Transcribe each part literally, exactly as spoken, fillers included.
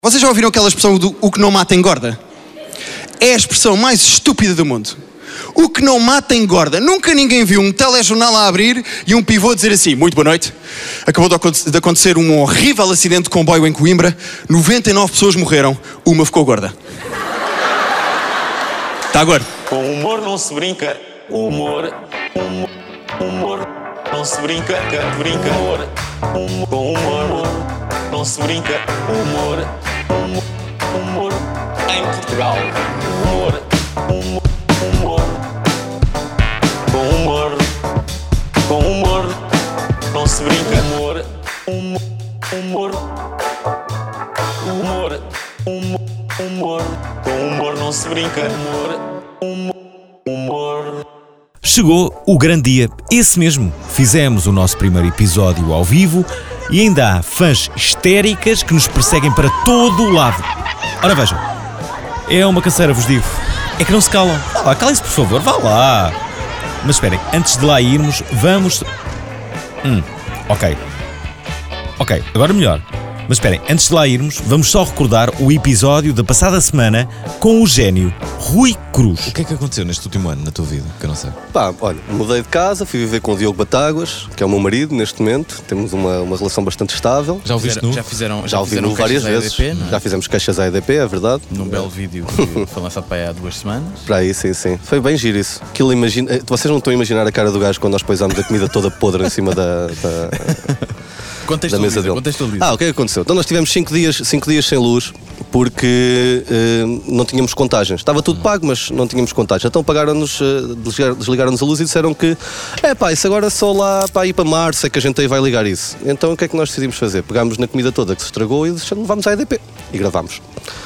Vocês já ouviram aquela expressão do o que não mata engorda? É a expressão mais estúpida do mundo. O que não mata engorda. Nunca ninguém viu um telejornal a abrir e um pivô a dizer assim: muito boa noite, acabou de acontecer um horrível acidente de comboio em Coimbra, noventa e nove pessoas morreram, uma ficou gorda. Está gordo. Com humor não se brinca, humor, humor, humor não se brinca, brinca, humor, humor, com humor não se brinca, humor, humor, humor em Portugal, humor, humor, humor, com humor, com humor não se brinca, humor, humor, humor, humor, humor, humor, com humor não se brinca, humor, humor, humor. Chegou o grande dia, esse mesmo. Fizemos o nosso primeiro episódio ao vivo e ainda há fãs histéricas que nos perseguem para todo o lado. Ora vejam, é uma canseira, vos digo. É que não se calam. Vá lá, calem-se por favor, vá lá. Mas esperem, antes de lá irmos, vamos... Hum, ok. Ok, agora melhor. Mas esperem, antes de lá irmos, vamos só recordar o episódio da passada semana com o gênio Rui Cruz. O que é que aconteceu neste último ano na tua vida, que eu não sei? Pá, olha, mudei de casa, fui viver com o Diogo Batáguas, que é o meu marido neste momento. Temos uma, uma relação bastante estável. Já ouviste nu? Já fizeram, Já, já ouvi fizeram nu várias queixas vezes. à E D P, não é? Já fizemos queixas à E D P, é verdade. Num belo vídeo que foi lançado para aí há duas semanas. Para aí, sim, sim. Foi bem giro isso. Aquilo imagina... Vocês não estão a imaginar a cara do gajo quando nós pôsamos a comida toda podre em cima da... da... da mesa dele. Contextualiza. Ah, o que é que aconteceu? Então nós tivemos cinco dias, cinco dias sem luz porque uh, não tínhamos contagens. Estava tudo pago, mas não tínhamos contagens. Então pagaram-nos, uh, desligar, desligaram-nos a luz e disseram que é pá, isso agora é só lá para ir para março é que a gente aí vai ligar isso. Então o que é que nós decidimos fazer? Pegámos na comida toda que se estragou e levámos à E D P e gravámos.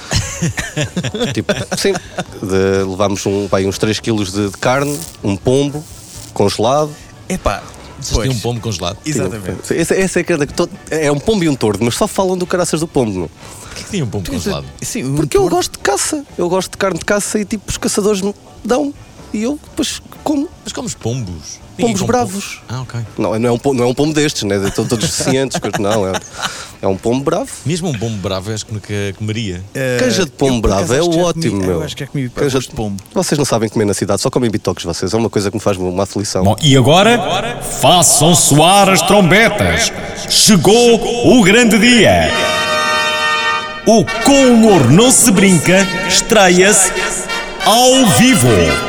Tipo, sim. De, levámos um, pá, uns três quilos de, de carne, um pombo congelado. Epá, Vocês têm um pombo congelado? Exatamente. Essa, essa é, que é um pombo e um tordo, mas só falam do caraças do pombo, não? Porquê que tinha um pombo congelado? Sim, um Porque eu tordo. gosto de caça. Eu gosto de carne de caça e tipo os caçadores me dão. E eu depois como. Mas comes pombos? Pombos come bravos. pombo? Ah, ok. Não, não é um pombo, não é um pombo destes, né? De todos os cientes. Não, é, é um pombo bravo. Mesmo um pombo bravo eu acho que nunca comeria. Eh, Canja de pombo eu, por bravo acaso, é acho que já ótimo, comi- meu. Eu acho que é comigo Canja de pombo. Vocês não sabem comer na cidade, só comem bitoques vocês. É uma coisa que me faz uma aflição. Bom, e agora, façam soar as trombetas. Chegou o grande dia. O Com Humor Não Se Brinca estreia-se ao vivo.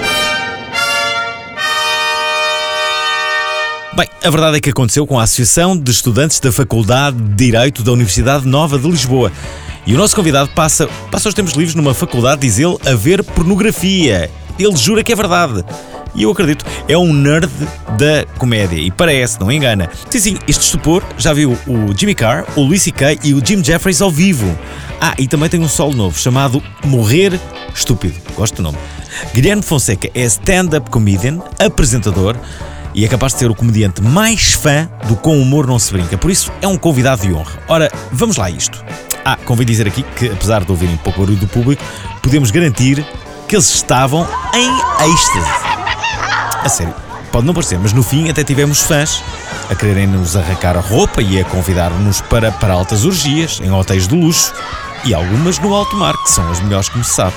Bem, a verdade é que aconteceu com a Associação de Estudantes da Faculdade de Direito da Universidade Nova de Lisboa. E o nosso convidado passa, passa os tempos livres numa faculdade, diz ele, a ver pornografia. Ele jura que é verdade. E eu acredito, é um nerd da comédia. E parece, não engana. Sim, sim, este estupor já viu o Jimmy Carr, o Louis C K e o Jim Jeffries ao vivo. Ah, e também tem um solo novo chamado Morrer Estúpido. Gosto do nome. Guilherme Fonseca é stand-up comedian, apresentador e é capaz de ser o comediante mais fã do Com Humor Não Se Brinca. Por isso, é um convidado de honra. Ora, vamos lá a isto. Ah, convém dizer aqui que, apesar de ouvirem pouco barulho do público, podemos garantir que eles estavam em êxtase. A sério, pode não parecer, mas no fim até tivemos fãs a quererem nos arrancar a roupa e a convidar-nos para, para altas orgias, em hotéis de luxo e algumas no alto mar, que são as melhores que me se sabe.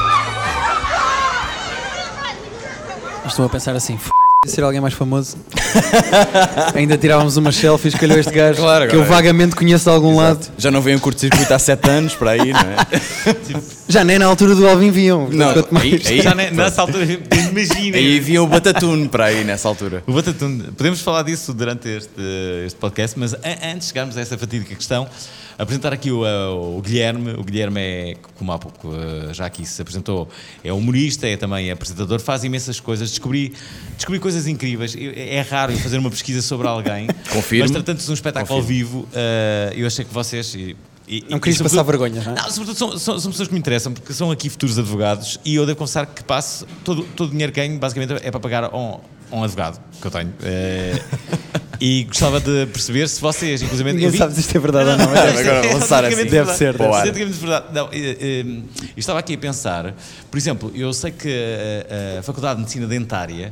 Estou a pensar assim, f***, ser alguém mais famoso. Ainda tirávamos umas selfies, calhou este gajo Claro, que eu agora. vagamente conheço de algum lado. Já não vem um curto-circuito há sete anos para aí, não é? Já nem na altura do Alvin viam. Não, Quanto mais- aí, aí, Já ne- nessa altura, imagina. aí vinha o Batatune para aí nessa altura. O Batatune, podemos falar disso durante este, este podcast, mas an- antes de chegarmos a essa fatídica questão, apresentar aqui o, uh, o Guilherme. O Guilherme é, como há pouco uh, já aqui se apresentou, é humorista, é também apresentador, faz imensas coisas. Descobri, descobri coisas incríveis. Eu- É raro eu fazer uma pesquisa sobre alguém. Confirmo. Mas tratando-se de um espetáculo ao vivo, uh, eu achei que vocês... E, e, Não e- querias e passar sobretudo- vergonha, não é? Não, sobretudo são, são, são pessoas que me interessam, porque são aqui futuros advogados e eu devo confessar que passo todo, todo o dinheiro que ganho basicamente é para pagar a um, a um advogado que eu tenho. Eh, e gostava de perceber se vocês, inclusive... Ninguém sabe se isto é verdade ou não. Não, mas isto agora é- é lançar cientificamente assim. Deve verdade. ser, deve É ser. cientificamente verdade. Não, eh, eh, eu estava aqui a pensar, por exemplo, eu sei que a, a Faculdade de Medicina Dentária,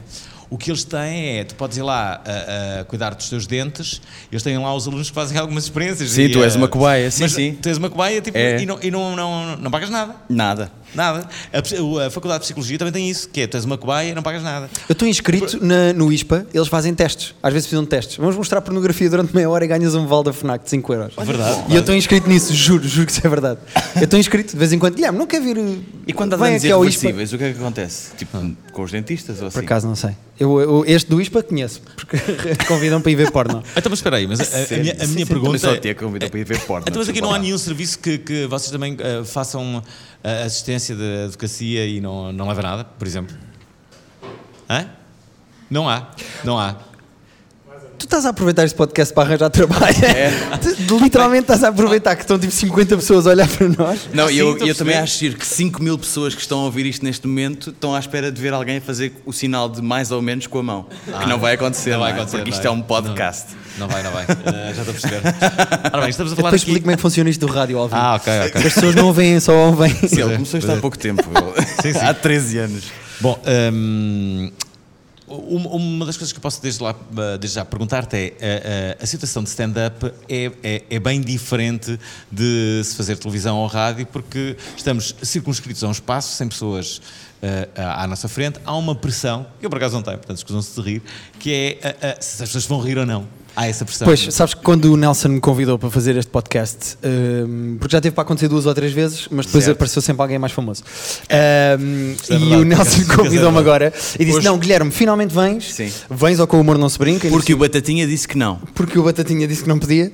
O que eles têm é, tu podes ir lá a, a cuidar dos teus dentes, eles têm lá os alunos que fazem algumas experiências. Sim, e, tu és uh, uma cobaia, sim, mas sim. Tu és uma cobaia tipo, É. e, não, e não, não, não pagas nada. Nada. Nada. A, a Faculdade de Psicologia também tem isso, que é, tu és uma cobaia e não pagas nada. Eu estou inscrito na- no I S P A, eles fazem testes. Às vezes precisam de testes. Vamos mostrar pornografia durante meia hora e ganhas um vale da FNAC de cinco euros. Verdade. E eu estou inscrito nisso, juro, juro que isso é verdade. Eu estou inscrito de vez em quando. Guilherme, não quer vir. E quando há vem danos aqui ao I S P A? irreversíveis, o que é que acontece? Tipo, com os dentistas ou assim? Por acaso não sei. Eu, eu- este do I S P A conheço, porque convidam para ir ver porno. Então, mas espera aí, mas a, a minha, a minha pergunta Só é... tinha convidado para ir ver porno. Então, mas aqui desculpa não há lá. nenhum serviço que, que vocês também uh, façam uh, assistência de advocacia e não, não leva nada, por exemplo? Hã? Não há, não há. Tu estás a aproveitar este podcast para arranjar trabalho. Tu, literalmente estás a aproveitar que estão tipo cinquenta pessoas a olhar para nós. Não, Ah, sim, eu, estou a eu também perceber. acho giro que cinco mil pessoas que estão a ouvir isto neste momento estão à espera de ver alguém fazer o sinal de mais ou menos com a mão. que não vai acontecer, não vai não é? acontecer, porque não isto é? é um podcast. Não vai, não vai. Uh, já estou a perceber. Ora bem, estamos a falar Depois aqui... explico como é que funciona isto do rádio ao vivo. Ah, ok, ok. As pessoas não ouvem, só ouvem. Sim, ele começou isto há pouco tempo. Sim, sim. Há treze anos. Bom, hum, uma uma das coisas que eu posso desde, lá, desde já perguntar-te é a, a, a situação de stand-up é, é, é bem diferente de se fazer televisão ou rádio, porque estamos circunscritos a um espaço sem pessoas uh, à à nossa frente, há uma pressão, que eu por acaso não tenho, portanto escusam-se de rir, que é uh, uh, se as pessoas vão rir ou não. Há essa pressão. Pois, sabes que quando o Nelson me convidou para fazer este podcast, hum, porque já teve para acontecer duas ou três vezes, mas depois Certo. apareceu sempre alguém mais famoso. Hum, é e verdade, o Nelson por acaso, convidou-me é agora e disse: Hoje- Não, Guilherme, finalmente vens. Sim. Vens ou com o humor não se brinca. E Porque o Batatinha disse que não. porque o Batatinha disse que não podia,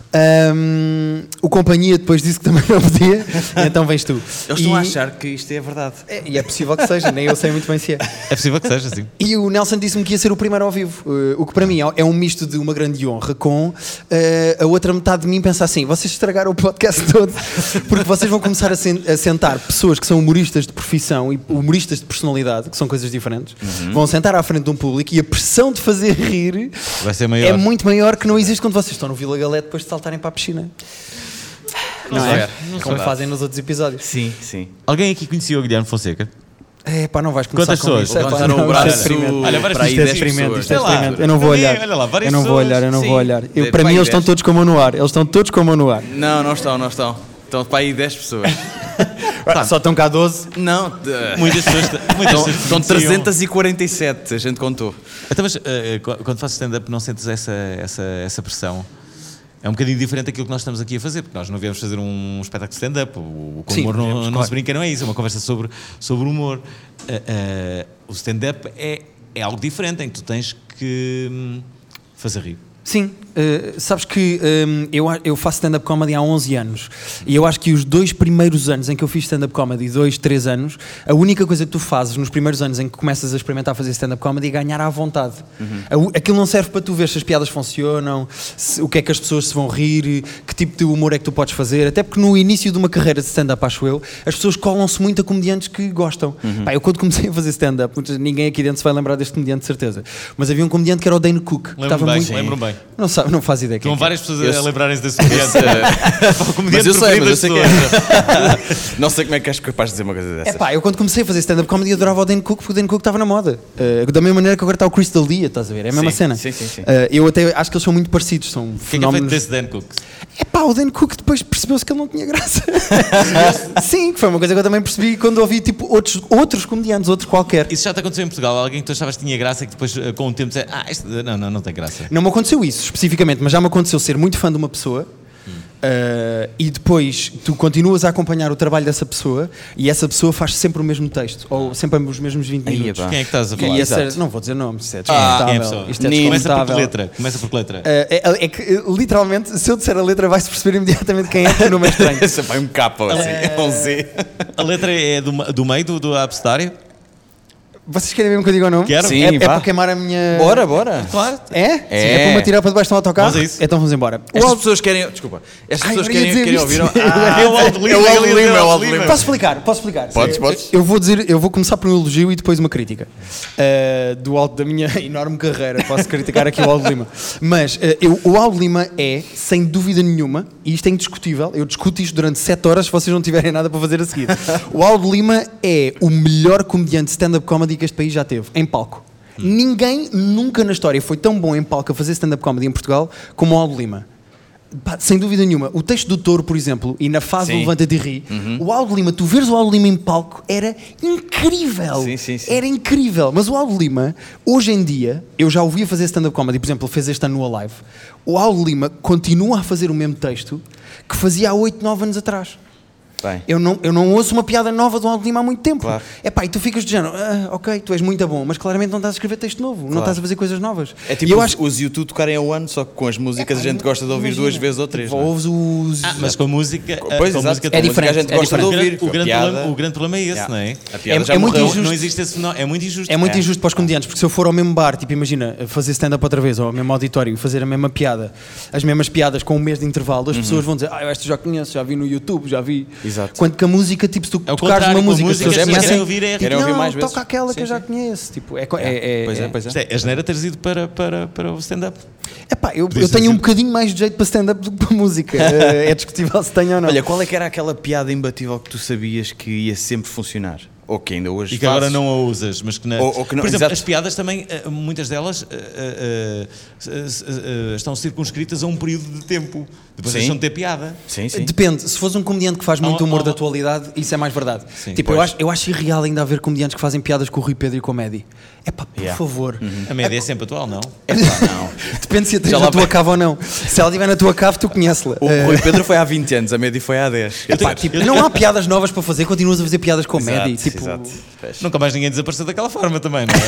Hum, o Companhia depois disse que também não podia, então vens tu. Eles e, estão a achar que isto é verdade. é, e é possível que seja, nem eu sei muito bem se é. É possível que seja assim. E o Nelson disse-me que ia ser o primeiro ao vivo, uh, o que para mim é- é um misto de uma grande honra com uh, a outra metade de mim pensar assim: vocês estragaram o podcast todo, porque vocês vão começar a, sen- a sentar pessoas que são humoristas de profissão e humoristas de personalidade, que são coisas diferentes, vão sentar à frente de um público e a pressão de fazer rir Vai ser maior. é muito maior que não existe quando vocês estão no Vila Galé depois de saltarem para a piscina. Não, Não é? sei, Como fazem nos outros episódios. Sim, sim. Alguém aqui conhecia o Guilherme Fonseca? É pá, não vais começar Quantas com pessoas? isso. É, pá, Levantaram não, o braço isto é experimento. Olha, várias para aí pessoas. dez Experimento, pessoas. isto é Sei lá. experimento. Eu não vou Olha, olhar. olha lá, várias eu não vou pessoas. olhar, eu não Sim. vou olhar. Eu, De- para para mim aí eles estão dez. todos com a mão no ar. Eles estão todos com a mão no ar. Não, não estão, não estão. Estão para aí dez pessoas. Só estão cá doze. Não, de- Muitas pessoas. Muitas estão, pessoas estão conheciam. trezentos e quarenta e sete, a gente contou. Então, mas, eh, qu- quando fazes stand-up não sentes essa, essa, essa pressão? É um bocadinho diferente daquilo que nós estamos aqui a fazer, porque nós não viemos fazer um espetáculo de stand-up. O, o com Sim, humor não, viemos, não claro. se brinca, não é isso, é uma conversa sobre, sobre humor. Eh, eh, o stand-up é, é algo diferente, em que tu tens que hum, fazer rir. Sim, uh, sabes que um, eu, a- eu faço stand-up comedy há onze anos e eu acho que os dois primeiros anos em que eu fiz stand-up comedy, dois, três anos, a única coisa que tu fazes nos primeiros anos em que começas a experimentar fazer stand-up comedy é ganhar à vontade. Uhum. Aquilo não serve para tu ver se as piadas funcionam, se- o que é que as pessoas se vão rir, que tipo de humor é que tu podes fazer, até porque no início de uma carreira de stand-up, acho eu, as pessoas colam-se muito a comediantes que gostam. Uhum. Pá, eu quando comecei a fazer stand-up, muitas- ninguém aqui dentro se vai lembrar deste comediante de certeza, mas havia um comediante que era o Dane Cook, que Lembro-me estava bem, muito... lembro-me bem. Não sabe, não faz ideia. quem Estão é que é. várias pessoas a Eu- lembrarem-se desse comediante. O comediante Mas eu sei, preferido mas eu das sei que pessoas. é. Não sei como é que és capaz de dizer uma coisa É dessa. pá, eu quando comecei a fazer stand-up comedy adorava o Dane Cook porque o Dane Cook estava na moda. Uh, da mesma maneira que agora está o Crystal Dia, estás a ver? É a mesma Sim, cena. sim, sim, sim. Uh, eu até acho que eles são muito parecidos, são O que é que é fenómenos. feito desse Dan Cook? É pá, o Dane Cook depois percebeu-se que ele não tinha graça. Sim, que foi uma coisa que eu também percebi quando ouvi tipo outros, outros comediantes, outros qualquer. Isso já te aconteceu em Portugal? Alguém que tu achavas que tinha graça e que depois, eh, com o tempo, dizia, ah, isto, não, não, não tem graça. Não me aconteceu isso especificamente, mas já me aconteceu ser muito fã de uma pessoa. Uh, e depois tu continuas a acompanhar o trabalho dessa pessoa e essa pessoa faz sempre o mesmo texto ou sempre os mesmos vinte Aí, minutos. pá. Quem é que estás a falar? E essa- Exato. não vou dizer nomes, isso é Quem é a desconfortável. pessoa? Isto é Começa por que desconfortável. letra? Começa por que letra? Uh, é, é que, uh, literalmente, se eu disser a letra, vai-se perceber imediatamente quem é, porque o nome é estranho. Essa vai um capa assim, é um Z. A letra é do, do meio do, do abecedário? Vocês querem mesmo que eu diga o nome? Quero. Sim, É, é vá. para queimar a minha. Bora, bora. Claro. É? Sim, É. é para me atirar para debaixo de um autocarro? Vamos a isso. Então vamos embora. O Estas Aldo- pessoas querem. Desculpa. Estas Ai, pessoas eu ia querem, dizer querem isto. ouvir. Ah, É o Aldo Lima, é o ele Aldo ia dizer Lima, é o Aldo Aldo Lima. Lima. Posso explicar? Posso explicar? Podes, Eu- podes. Eu vou dizer, eu vou começar por um elogio e depois uma crítica. Uh, do alto da minha enorme carreira, posso criticar aqui o Aldo Lima. Mas uh, eu- o Aldo Lima é, sem dúvida nenhuma, e isto é indiscutível, eu discuto isto durante sete horas se vocês não tiverem nada para fazer a seguir. O Aldo Lima é o melhor comediante de stand-up comedy que este país já teve, em palco. Ninguém nunca na história foi tão bom em palco a fazer stand-up comedy em Portugal como o Aldo Lima. Pá, sem dúvida nenhuma. O texto do Touro, por exemplo, e na fase Sim. do Levanta-te e Ri, Uhum. o Aldo Lima, tu veres o Aldo Lima em palco, era incrível. Sim, sim, sim. Era incrível. Mas o Aldo Lima, hoje em dia, eu já ouvi a fazer stand-up comedy, por exemplo, ele fez este ano no Alive. O Aldo Lima continua a fazer o mesmo texto que fazia há oito, nove anos atrás. Bem. Eu não, eu não ouço uma piada nova do Aldo Lima há muito tempo. Claro. É pá, e tu ficas do género, ah, ok, tu és muito bom, mas claramente não estás a escrever texto novo, não estás a fazer coisas novas. É E tipo eu os, acho os YouTube tocarem ao ano, só que com as músicas a gente gosta de ouvir imagina, duas vezes ou três. tipo, não é? ouves os. Ah, mas com a música. Pois, com a exato. música Com a É música diferente, a gente é gosta de O ouvir. grande, o, com a grande piada- problema, o grande problema é esse, Yeah. não é? A piada É- já é muito morreu. injusto. Não existe esse fenómeno. É muito injusto. É muito É. injusto para os comediantes, porque se eu for ao mesmo bar, tipo, imagina, fazer stand-up outra vez, ou ao mesmo auditório, e fazer a mesma piada, as mesmas piadas com um mês de intervalo, as pessoas vão dizer, ah, eu esta já conheço, já vi no YouTube, já vi. Exato. Quando que a música, tipo, se tu É o tocares contrário, uma com a música, música, as pessoas as pessoas conhecem, querem ouvir, é- tipo, querem ouvir não, mais vezes. toca aquela que eu já conheço. Tipo, é, co- é, é, Pois é, é- pois é. Isto é, a geneira teres ido para, para, para o stand-up. Epá, eu, Podia eu ser tenho um assim. bocadinho mais de jeito para stand-up do que para música. Eh, é discutível se tenho ou não. Olha, qual é que era aquela piada imbatível que tu sabias que ia sempre funcionar? Ou que ainda hoje E que agora fazes? não a usas, mas que na... Ou- ou que não- Por exemplo, exato. as piadas também, eh, muitas delas eh, eh, eh, eh, estão circunscritas a um período de tempo. Depois Sim. deixam de ter piada. Sim, sim. Depende, se fores um comediante que faz muito Há- humor há- da atualidade, isso é mais verdade. Sim, tipo, eu pois. acho, eu acho irreal ainda haver comediantes que fazem piadas com o Rui Pedro e com o Medi. É pá, por Yeah. favor. A média é sempre atual, não? Não. Depende se a tens Já na lá tua vai. cave ou não. Se ela estiver na tua cave, tu conheces-la. O Eh, Rui Pedro foi há vinte anos, a Medi foi há dez. Quer pá, dizer, tipo, não há piadas novas para fazer, continuas a fazer piadas com o Medi. exato, Tipo, exato. Pois. Nunca mais ninguém desapareceu daquela forma também, não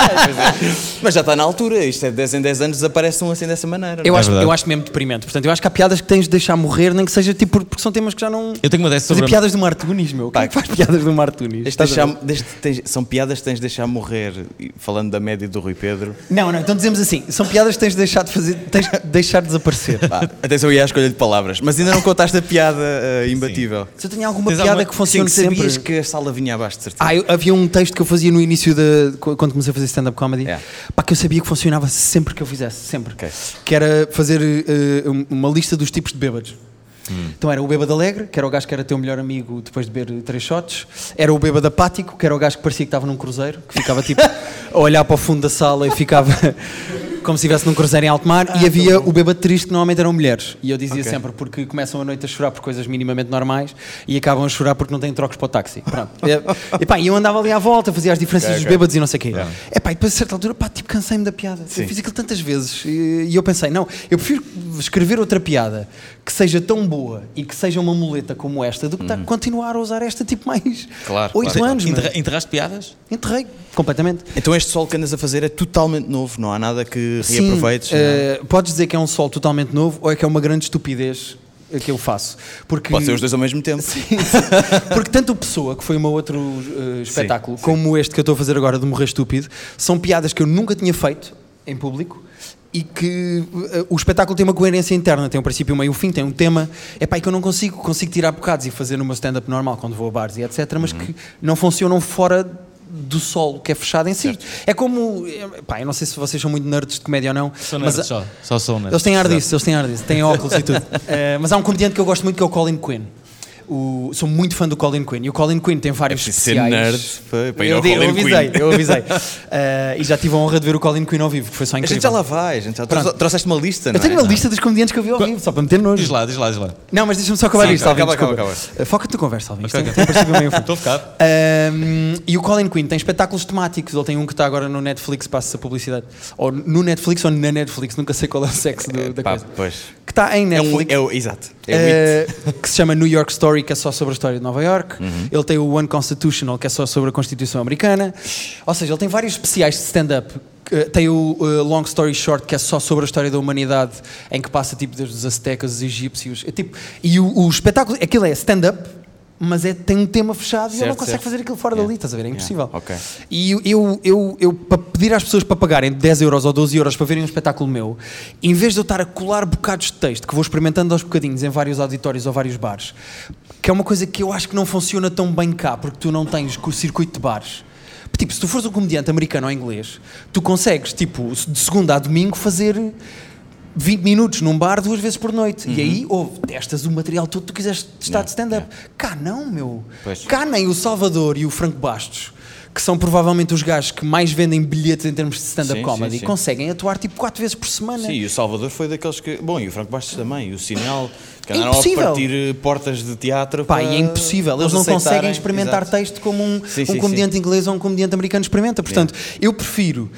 é? Mas já está na altura, isto é de dez em dez anos desaparece um assim dessa maneira. eu, não é? acho, verdade. eu acho mesmo deprimente. Portanto, eu acho que há piadas que tens de deixar morrer, nem que seja tipo porque são temas que já não. Eu tenho uma dessas Fazer sobre... a- piadas do Martunis, meu. Quem é que faz piadas do Martunis? Tens de Estás a ver? deixar- desde- tens- são piadas que tens de deixar morrer. E falando da média do Rui Pedro. Não, não, então dizemos assim: são piadas que tens de deixar de fazer, tens de deixar de desaparecer. Pá, atenção aí à escolha de palavras. Mas ainda não contaste a piada eh, imbatível. Se eu tenho alguma Tens piada alguma- que Sim, funcione que sabias sempre. que a sala vinha abaixo, de certeza. Ah, eu- havia um texto que eu fazia no início de quando comecei a fazer stand-up comedy, É. pá, que eu sabia que funcionava sempre que eu fizesse, sempre. Ok. Que era fazer eh, um- uma lista dos tipos de bêbados. Hum. Então era o bêbado alegre, que era o gajo que era teu melhor amigo depois de beber três shots. Era o bêbado apático, que era o gajo que parecia que estava num cruzeiro, que ficava tipo a olhar para o fundo da sala e ficava como se estivesse num cruzeiro em alto mar. E havia o bêbado triste, que normalmente eram mulheres. E eu dizia Ok. sempre, porque começam a noite a chorar por coisas minimamente normais e acabam a chorar porque não têm trocos para o táxi. Pronto. E, epá, e eu andava ali à volta, fazia as diferenças Ok, dos ok. bêbados e não sei o quê. Epá, e depois a certa altura, pá, tipo, cansei-me da piada. Sim. Eu fiz aquilo tantas vezes e, e eu pensei, não, eu prefiro escrever outra piada que seja tão boa e que seja uma muleta como esta do que tá- continuar a usar esta tipo mais Uhum. Claro, oito claro. anos. meu. Enterra- Enterraste piadas? Enterrei completamente. Então este sol que andas a fazer é totalmente novo, não há nada que reaproveites. Sim, não é? eh, podes dizer que é um sol totalmente novo ou é que é uma grande estupidez que eu faço. Porque, Pode ser os dois ao mesmo tempo. Sim, sim. Porque tanto o Pessoa, que foi o meu outro eh, espetáculo, sim. como este que eu estou a fazer agora de Morrer Estúpido, são piadas que eu nunca tinha feito em público e que eh, o espetáculo tem uma coerência interna, tem um princípio, um meio e um fim, tem um tema, é pá, que eu não consigo, consigo tirar bocados e fazer no meu stand-up normal quando vou a bares e etcétera, mas que não funcionam fora do solo, que é fechado em si. É como, eh, pá, eu não sei se vocês são muito nerds de comédia ou não, Sou mas nerd só. Só sou nerd. eles têm ar disso, eles têm ar disso, têm óculos e tudo. Eh, mas há um comediante que eu gosto muito que é o Colin Quinn. O- sou muito fã do Colin Quinn e o Colin Quinn tem vários preciso ser especiais. nerd para- para ir eu, ao di- eu Colin avisei, Quinn. eu avisei. Eh, e já tive a honra de ver o Colin Quinn ao vivo, que foi só A incrível. gente já lá vai, a gente já Pronto. trouxe- trouxeste uma lista, não Eu tenho é? uma lista dos comediantes que eu vi ao vivo, só para meter nojo. Diz lá, diz lá, diz lá. Não, mas deixa-me só acabar Sim, isto, Alvin, acaba, desculpa. acaba, Eh, Foca-te na conversa, Alvin. Isto Ok, é- ok. tem parecido meio fundo. Estou focado. Um, e o Colin Quinn tem espetáculos temáticos. Ele tem um que está agora no Netflix, passa a publicidade. Ou no Netflix ou na Netflix, nunca sei qual é o sexo do- da Pá, coisa. pois. Que está em É um, Netflix. é o, exato. É o it. eh, que se chama New York Story, que é só sobre a história de Nova York. Uhum. Ele tem o Unconstitutional, que é só sobre a Constituição Americana. Ou seja, ele tem vários especiais de stand-up. Eh, Tem o eh, Long Story Short, que é só sobre a história da humanidade, em que passa tipo desde os aztecas, os egípcios. É, tipo, e o, o espetáculo, aquilo é stand-up, mas é, tem um tema fechado e ele não Certo, consegue certo. fazer aquilo fora Yeah. dali, estás a ver? É impossível. Yeah, ok. E eu, eu, eu, eu, para pedir às pessoas para pagarem dez euros ou doze euros para verem um espetáculo meu, em vez de eu estar a colar bocados de texto, que vou experimentando aos bocadinhos em vários auditórios ou vários bares, que é uma coisa que eu acho que não funciona tão bem cá, porque tu não tens o circuito de bares. Tipo, se tu fores um comediante americano ou inglês, tu consegues, tipo, de segunda a domingo fazer vinte minutos num bar duas vezes por noite. E aí, ouve, testas o material todo que tu quiseres testar de stand-up. Cá não, meu. Pois. Cá nem o Salvador e o Franco Bastos, que são provavelmente os gajos que mais vendem bilhetes em termos de stand-up Sim, comedy, sim, sim. conseguem atuar tipo quatro vezes por semana. Sim, e o Salvador foi daqueles que. Bom, e o Franco Bastos também, e o Sinal, que É andaram impossível. a partir eh, portas de teatro. Pá, para, e é impossível, eles não aceitarem. conseguem experimentar Exato. texto como um, Sim, um sim, comediante sim. inglês ou um comediante americano experimenta. Portanto, eu prefiro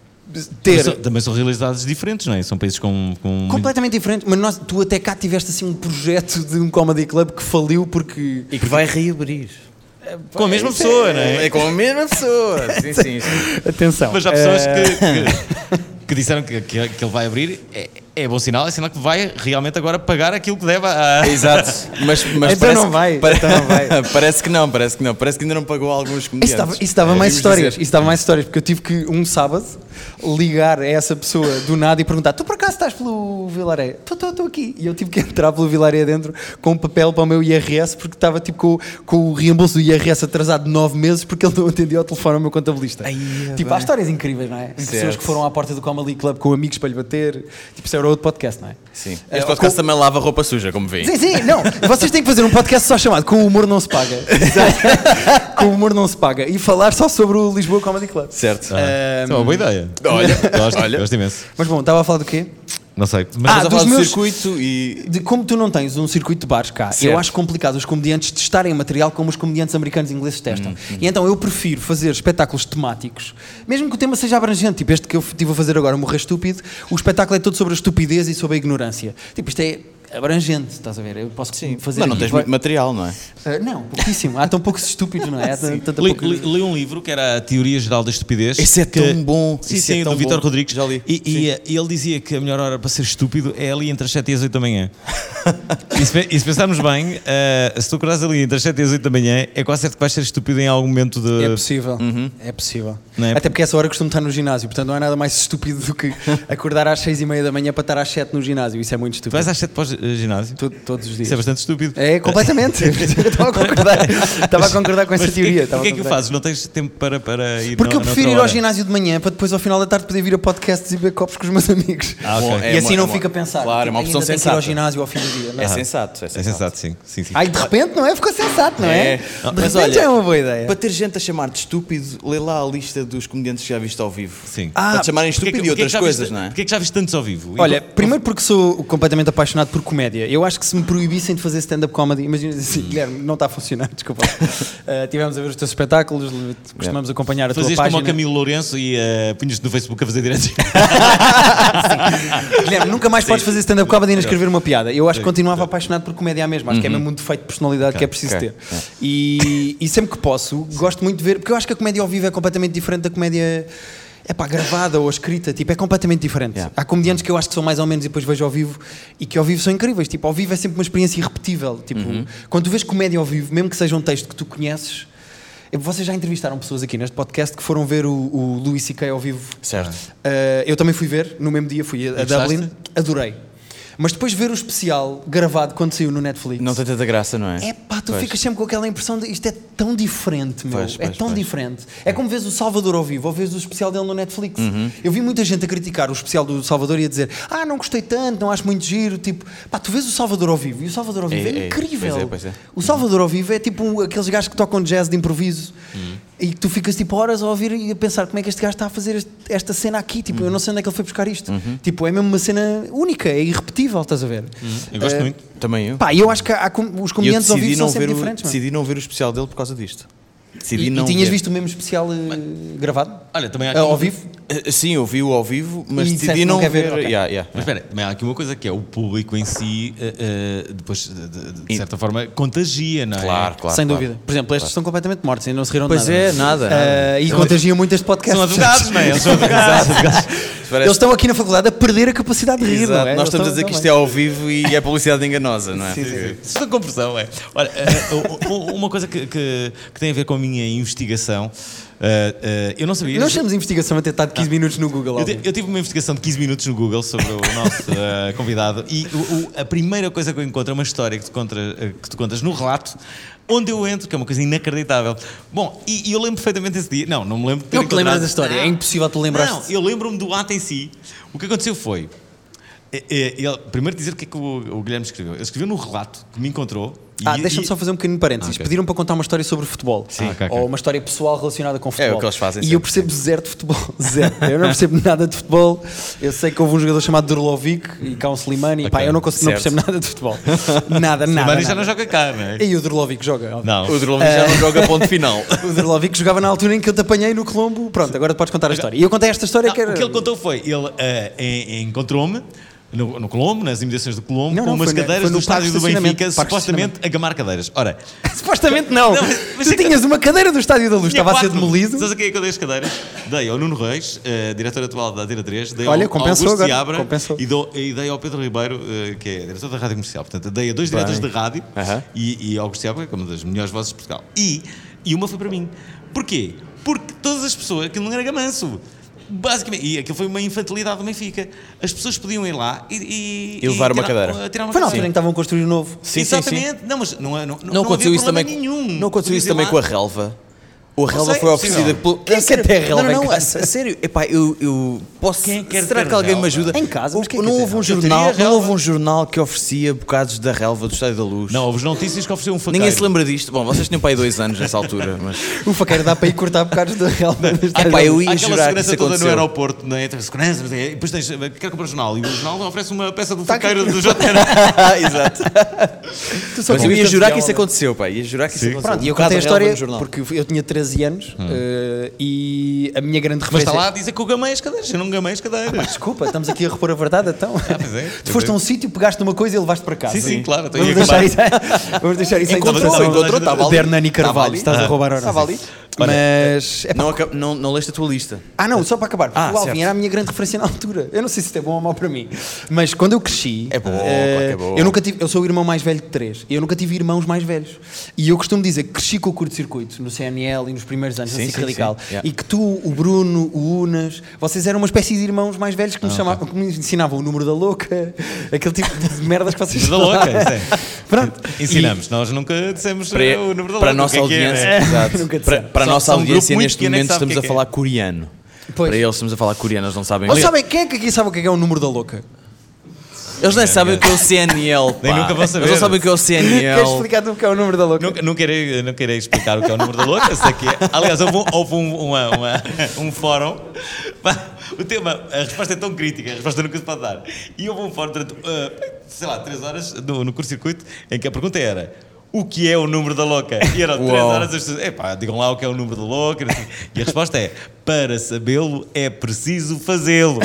ter Mas são- também são realidades diferentes, não é? São países com. com completamente diferente, mas nós, tu até cá tiveste assim um projeto de um comedy club que faliu porque E que vai reabrir. com a mesma pessoa, não é? É com a mesma pessoa. Sim, sim, sim. atenção. Mas há pessoas eh, que, que, que disseram que, que, que ele vai abrir. É, é bom sinal, é sinal que vai realmente agora pagar aquilo que deve a. Exato. Mas, mas Então parece, não vai, pare- então não vai. parece que não, parece que não. Parece que ainda não pagou alguns Isso comediantes. dava, isso dava É, mais vimos histórias, dizer. isso dava mais histórias, porque eu tive que um sábado ligar a essa pessoa do nada e perguntar: tu por acaso estás pelo Vilaré? Estou aqui. E eu tive que entrar pelo Vilaré dentro com um papel para o meu I R S, porque estava tipo com, com o reembolso do I R S atrasado de nove meses porque ele não atendia ao telefone ao meu contabilista. Ai, é tipo, bem. há histórias incríveis, não é? De pessoas Certo. que foram à porta do Comedy Club com amigos para lhe bater. Tipo, isso era outro podcast, não é? Sim. Eh, Este podcast também lava roupa suja, como vêem. Sim, sim, não. Vocês têm que fazer um podcast só chamado Com o Humor Não Se Paga. Com o Humor Não Se Paga. E falar só sobre o Lisboa Comedy Club. Certo. Ah, isso é uma boa ideia. Olha, Gosto, olha. gosto imenso. Mas bom, estava a falar do quê? Não sei. Mas Ah, Estás a dos falar do meus- circuito e. De como tu não tens um circuito de bares cá, Certo. eu acho complicado os comediantes testarem material como os comediantes americanos e ingleses testam. E então eu prefiro fazer espetáculos temáticos, mesmo que o tema seja abrangente, tipo este que eu estive a fazer agora, o Morrer Estúpido, o espetáculo é todo sobre a estupidez e sobre a ignorância. Tipo, isto é abrangente, estás a ver? Eu posso fazer Mas não aqui- tens muito material, não é? Ah, não, pouquíssimo. Há tão poucos estúpidos, não é? Há tanta Li, pouca- li- li um livro que era a Teoria Geral da Estupidez. Esse é que- tão bom. Sim, Esse é sim, tão do Vítor bom. Rodrigues. Já li. E, e, eh, e ele dizia que a melhor hora para ser estúpido é ali entre as sete e as oito da manhã. e, se, pe- e se pensarmos bem, eh, se tu acordares ali entre as sete e as oito da manhã, é quase certo que vais ser estúpido em algum momento de. É possível, é possível. Não é? Até porque essa hora costumo estar no ginásio, portanto não há nada mais estúpido do que acordar às seis e meia da manhã para estar às sete no ginásio. Isso é muito Tu estúpido. vais às sete para o gi- ginásio? To- Todos os dias. Isso é bastante estúpido. É, completamente. Eu estava a concordar, estava a concordar com essa Mas porquê- teoria. estava a Porquê é que o concordar. fazes? Não tens tempo para, para ir Porque na- eu prefiro ir noutra ao hora? ginásio de manhã para depois ao final da tarde poder vir a podcasts e beber copos com os meus amigos. Ah, ok. Bom, e é assim uma- não é uma- fica a pensar. claro, é uma Ainda opção tenho que ir ao sensata. ginásio ao fim do dia. Não É é? sensato, é É sensato. sensato, sim. sim, sim. Ai, de repente, não é? Ficou sensato, não é? É. De Mas repente olha, é uma boa ideia. Para ter gente a chamar-te estúpido, lê lá a lista dos comediantes que já viste ao vivo. Sim. Ah, Para te chamarem Porquê que- estúpido e porquê que outras já coisas, viste- não é? Porquê que já viste tantos ao vivo? E Olha, co- primeiro porque sou completamente apaixonado por comédia. Eu acho que se me proibissem de fazer stand-up comedy, imagina assim, Guilherme, não está a funcionar, desculpa. Uh, tivemos a ver os teus espetáculos, costumamos acompanhar a tua fazias como página. o Camilo Lourenço e uh, punhas-te no Facebook a fazer diretos. Guilherme, nunca mais podes fazer stand-up comedy e escrever uma piada. Eu acho que continuava apaixonado por comédia mesmo. Acho que é mesmo um defeito de personalidade que é preciso ok. ter. E, e sempre que posso, gosto muito de ver, porque eu acho que a comédia ao vivo é completamente diferente da comédia. É pá, gravada ou escrita, tipo, é completamente diferente. Yeah. Há comediantes que eu acho que são mais ou menos e depois vejo ao vivo e que ao vivo são incríveis. Tipo, ao vivo é sempre uma experiência irrepetível. Tipo, quando tu vês comédia ao vivo, mesmo que seja um texto que tu conheces, vocês já entrevistaram pessoas aqui neste podcast que foram ver o, o Louis C K ao vivo. Certo. Uh, eu também fui ver, no mesmo dia fui a, a gostaste? Dublin, adorei. Mas depois ver o especial gravado quando saiu no Netflix. Não tem tanta graça, não é? É pá, tu Pois. ficas sempre com aquela impressão de isto é tão diferente, meu. Pois, é pois, tão pois. diferente. É como vês o Salvador ao vivo ou vês o especial dele no Netflix. Uhum. Eu vi muita gente a criticar o especial do Salvador e a dizer: ah, não gostei tanto, não acho muito giro. Tipo, pá, tu vês o Salvador ao vivo e o Salvador ao vivo é, É, é, incrível. pois é, pois é. O Salvador ao vivo é tipo um- aqueles gajos que tocam jazz de improviso Uhum. e que tu ficas tipo horas a ouvir e a pensar como é que este gajo está a fazer este- esta cena aqui. Tipo, Uhum. eu não sei onde é que ele foi buscar isto. Tipo, é mesmo uma cena única, é irrepetível, estás a ver? Eu gosto Eh, muito. Também eu. Pá, e eu acho que há, há com- os E eu comediantes ao decidi vivo são não, sempre ver o, diferentes. meu. decidi não ver o especial dele por causa disto. Decidi E, não e tinhas ver. visto o mesmo especial eh, gravado? Olha, também há Ah, aqui- ao vivo? Eh, Sim, eu vi-o ao vivo, mas E decidi disseste que não, não quer ver. ver, ok. Yeah, yeah. Mas espera, também há aqui uma coisa que é o público em si, eh, eh, depois, de, de- de certa forma, contagia, não é? Claro, claro. Sem claro. dúvida. Por exemplo, estes estão completamente mortos, ainda não se riram Pois de nada. é, nada, Ah, e contagiam muito este podcast. São advogados, não é? Eles são advogados. Parece- Eles estão aqui na faculdade a perder a capacidade de rir, Exato. não é? Nós Eles estamos a estão- dizer que estão isto é ao vivo e é publicidade enganosa, não é? Estou com pressão, é. Olha, eh, o- o- uma coisa que, que, que tem a ver com a minha investigação, eh, eh, eu não sabia. bem. Nós temos investigação a ter estado quinze minutos no Google. Eu, Alvin. te- eu tive uma investigação de quinze minutos no Google sobre o nosso eh, convidado e o- o- a primeira coisa que eu encontro é uma história que tu, contra- eh, que tu contas no relato, onde eu entro, que é uma coisa inacreditável. Bom, e, e eu lembro perfeitamente desse dia. Não, não me lembro de ter Não te lembras encontrado- da história, Não. é impossível tu lembrares. Não, eu lembro-me do ato em si. O que aconteceu foi. eh, eh, ele, primeiro dizer o que é que o, o Guilherme escreveu. Ele escreveu no relato que me encontrou Ah, E- deixa-me e- só fazer um pequenino parênteses. Ah, ok. Pediram para contar uma história sobre futebol. Sim. Ok, ok. Ou uma história pessoal relacionada com futebol. É o que eles fazem E sempre, eu percebo zero de futebol. Zero. Eu não percebo nada de futebol. Eu sei que houve um jogador chamado Durlovic e cá um Slimani. E pá, eu não, consigo, não certo. percebo nada de futebol. Nada, nada. Mas já nada. não joga cá, não é? E o Durlovic joga. óbvio. Não. O Drolomir já não joga ponto final. O Durlovic jogava na altura em que eu te apanhei no Colombo. Pronto, agora podes contar a história. E eu contei esta história Não, que era... O que ele contou foi, ele eh, en- encontrou-me no, no Colombo, nas imediações do Colombo, Não, com não, umas foi na- cadeiras foi no do estádio parque do de estacionamento, Benfica, parque de supostamente a gamar cadeiras. Ora, Supostamente não. Não, mas- mas tu é que- tinhas uma cadeira do Estádio da Luz, tinha estava a ser quatro. demolido. Sabes a quem é que eu dei as cadeiras? Dei ao Nuno Reis, eh, diretor atual da Antena três, dei Olha, ao compensou Augusto agora, Seabra compensou. e, dou- e dei ao Pedro Ribeiro, eh, que é diretor da Rádio Comercial. Portanto, dei a dois diretores de rádio Aham. e, e ao Augusto Seabra, que é uma das melhores vozes de Portugal. E, e uma foi para mim. Porquê? Porque todas as pessoas, aquilo não era gamanço. Basicamente, e aquilo foi uma infantilidade do Benfica. As pessoas podiam ir lá e, E levar uma tirar- cadeira. tirar uma Foi na cadeira. altura em que estavam a construir o novo. Sim, sim, sim. Exatamente. Não, mas não, é- não, Não aconteceu havia isso também problema com, nenhum. Não aconteceu Podias isso ir também lá. com a relva. O relva sei, foi é oferecida possível. pelo. Quem A sério, quer ter relva Não, não, em não, a, a casa? sério. Epá, eu, eu posso. Quem quer Será ter que alguém me relva? ajuda? Em casa? Mas quem não quer ter houve um relva? Eu jornal, teria não houve relva. um jornal que oferecia bocados da relva do Estádio da Luz. Não, houve notícias que ofereceu um faqueiro. Ninguém se lembra disto. Bom, vocês tinham para aí dois anos nessa altura, mas. O faqueiro dá para ir cortar bocados da relva. do Ah, Estádio pá, da eu Luz. ia Aquela jurar que segurança isso toda no aconteceu. aeroporto, não é? Tem segurança, mas é- e depois tens, quero comprar o jornal, e o jornal oferece uma peça do Tá faqueiro aqui. do J N. Exato. Tu só Mas eu ia viste jurar a que isso relva. aconteceu, pá. Ia jurar que isso aconteceu. Pronto, e eu Um bocado contei a de relva história no jornal. porque eu tinha treze anos eh, e a minha grande Mas referência... está lá a dizer que eu gamei as cadeiras. Eu não gamei as cadeiras. Desculpa, estamos aqui a repor a verdade, então. pois é, Tu pois foste é. a um sítio, pegaste numa coisa e levaste para casa. Sim, sim, claro. Então Vamos ia deixar, gamar. isso, vamos deixar isso em Encontrou, interpretação encontrou, estava ali. de Hernani Estava Carvalho. ali. Estás a roubar horas. Estava ali. Mas... é pá, Não, aca- não, não leste a tua lista. Ah, não, só para acabar. Porque Ah, o Alvin certo. era a minha grande referência na altura. Eu não sei se isto é bom ou mau para mim. Mas quando eu cresci. É bom, eh, claro que é bom. Eu nunca tive. Eu sou o irmão mais velho de três. E eu nunca tive irmãos mais velhos. E eu costumo dizer que cresci com o curto-circuito no C N L e nos primeiros anos, Sim, assim sim, radical. sim. Yeah. E que tu, o Bruno, o Unas, vocês eram uma espécie de irmãos mais velhos que Ah, me, chamavam, que me ensinavam o número da louca, aquele tipo de merdas que vocês Da louca, isso é. Pronto. Ensinamos. Nós nunca dissemos Para, eh, o número da para a louca, nossa o que é que é, audiência, né? exato. Nunca para, dissemos. para a Só- nossa só um grupo audiência, muito neste pequeno é que momento sabe o estamos que é a que é. falar coreano. Pois. Para eles estamos a falar coreano, eles não sabem. Mas sabem, quem é que aqui sabe o que é, que é o número da louca? Eles nem sabem o que é o C N L. Pá. Nem nunca vão saber. Eles não sabem o que é o C N Queres L. explicar-te o que é o número da louca? Não, não, querei, não querei explicar o que é o número da louca, sei que é. Aliás, houve um, houve um, uma, uma, um fórum. Pá, o tema, a resposta é tão crítica, a resposta nunca se pode dar. E houve um fórum durante, uh, sei lá, três horas no, no curto-circuito, em que a pergunta era: o que é o número da louca? E eram três Uau. horas as pessoas, epá, digam lá o que é o número da louca. não sei. E a resposta é: para sabê-lo é preciso fazê-lo.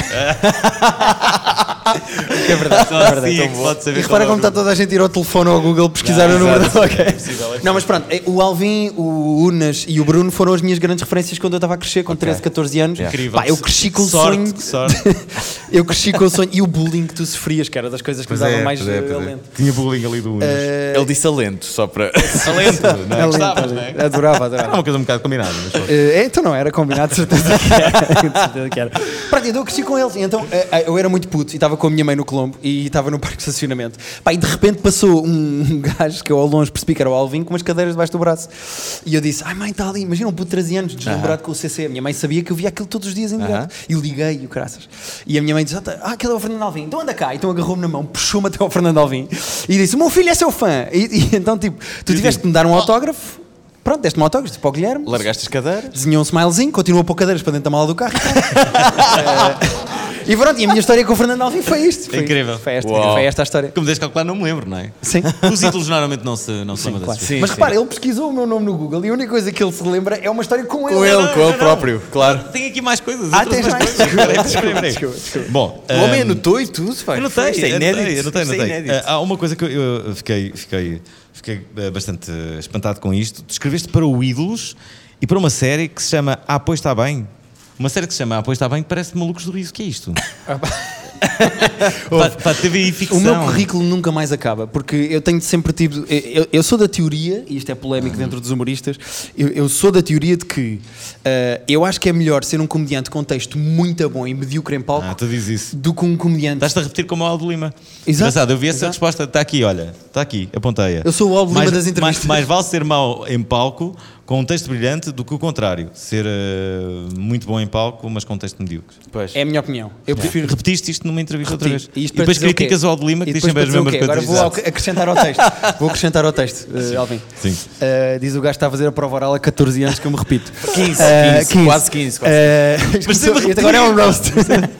É verdade, Só é assim verdade. é que se pode saber E qual repara é o como está número. toda a gente a ir ao telefone ou ao Google pesquisar Não, o número exato, da louca. é possível, é possível. Não, mas pronto, eh, o Alvin, o Unas e o Bruno foram as minhas grandes referências quando eu estava a crescer, com treze, catorze anos. Incrível. Pá, eu cresci com o Sorte, sonho. que sorte. Eu cresci com o sonho. E o bullying que tu sofrias, que era das coisas que me davam mais pois é, pois é. alento. Tinha bullying ali do Unas. Ele disse alento, só para. Alento, não é? Alento, Gostavas, não é? alento. Adorava, Era adorava. uma coisa um bocado combinada, mas foi. Eh, então não era combinado, de certeza que era. De certeza que era. Pronto, então eu cresci com eles. E então eh, eh, eu era muito puto e estava com a minha mãe no Colombo e estava no parque de estacionamento. Pá, e de repente passou um, um gajo que eu ao longe percebi que era o Alvin com umas cadeiras debaixo do braço. E eu disse: ai mãe, está ali. Imagina um puto de treze anos, deslumbrado com o C C. A minha mãe sabia que eu via aquilo todos os dias em direto. E eu liguei e o caraças. E a minha mãe disse: ah, tá- ah, aquele é o Fernando Alvim. Então anda cá. Então agarrou-me na mão, puxou-me até ao Fernando Alvim e disse: o meu filho é seu fã. E, e então, tipo, tu tiveste de me dar um autógrafo. Pronto, deste-me um autógrafo para o Guilherme. Largaste as cadeiras. Desenhou um smilezinho, continuou a pôr cadeiras para dentro da mala do carro. Eh, e pronto, e a minha história com o Fernando Alvim foi isto. Foi, Incrível. Foi esta, Uau. foi esta a história. Como deves calcular, não me lembro, não é? Sim. Os ídolos normalmente não se, não se lembram Claro. dessas Sim, Mas sim. repara, ele pesquisou o meu nome no Google e a única coisa que ele se lembra é uma história com ele. Com ele, não, com não, ele não. próprio, claro. coisas. Tem aqui mais coisas. Ah, outras tens mais? coisas. Espera aí, Desculpa, espera aí, espera aí. desculpa, desculpa. Bom, O homem ahm, anotou e tudo, vai. Eu notei, Isto é eu inédito. notei, eu notei, Isto é notei. inédito. Ah, há uma coisa que eu, eu fiquei, fiquei, fiquei eh, bastante eh, espantado com isto. Tu escreveste para o Ídolos e para uma série que se chama Ah, Pois Está Bem. Uma série que se chama Ah, Pois Está Bem, parece Malucos do Riso. O que é isto? Pá, pá, T V I ficção. O meu currículo nunca mais acaba, porque eu tenho sempre tido. Eu, eu sou da teoria, e isto é polémico dentro dos humoristas, eu, eu sou da teoria de que uh, eu acho que é melhor ser um comediante com texto muito bom e medíocre em palco Ah, tu dizes isso. do que um comediante. Estás-te a repetir como o Aldo Lima. Exato, Engraçado, eu vi essa exato. resposta. Está aqui, olha. Está aqui, apontei-a. Eu sou o Aldo Lima Mais- das entrevistas. Mais, mais vale ser mau em palco com um texto brilhante do que o contrário. Ser uh, muito bom em palco, mas com um texto medíocre. Pois. É a minha opinião. Eu prefiro... Repetiste isto numa entrevista outra vez. Repeti. E E, isto para depois dizer o quê? criticas o Aldo Lima, que E diz depois sempre as para dizer o mesmas quê? Agora coisas. vou acrescentar ao texto. Vou acrescentar ao texto, uh, Alvin. Sim. Uh, diz o gajo que está a fazer a prova oral há catorze anos que eu me repito. quinze, Uh, quinze, quase quinze. Quase. Uh, Mas isto, sempre isto agora é um roast.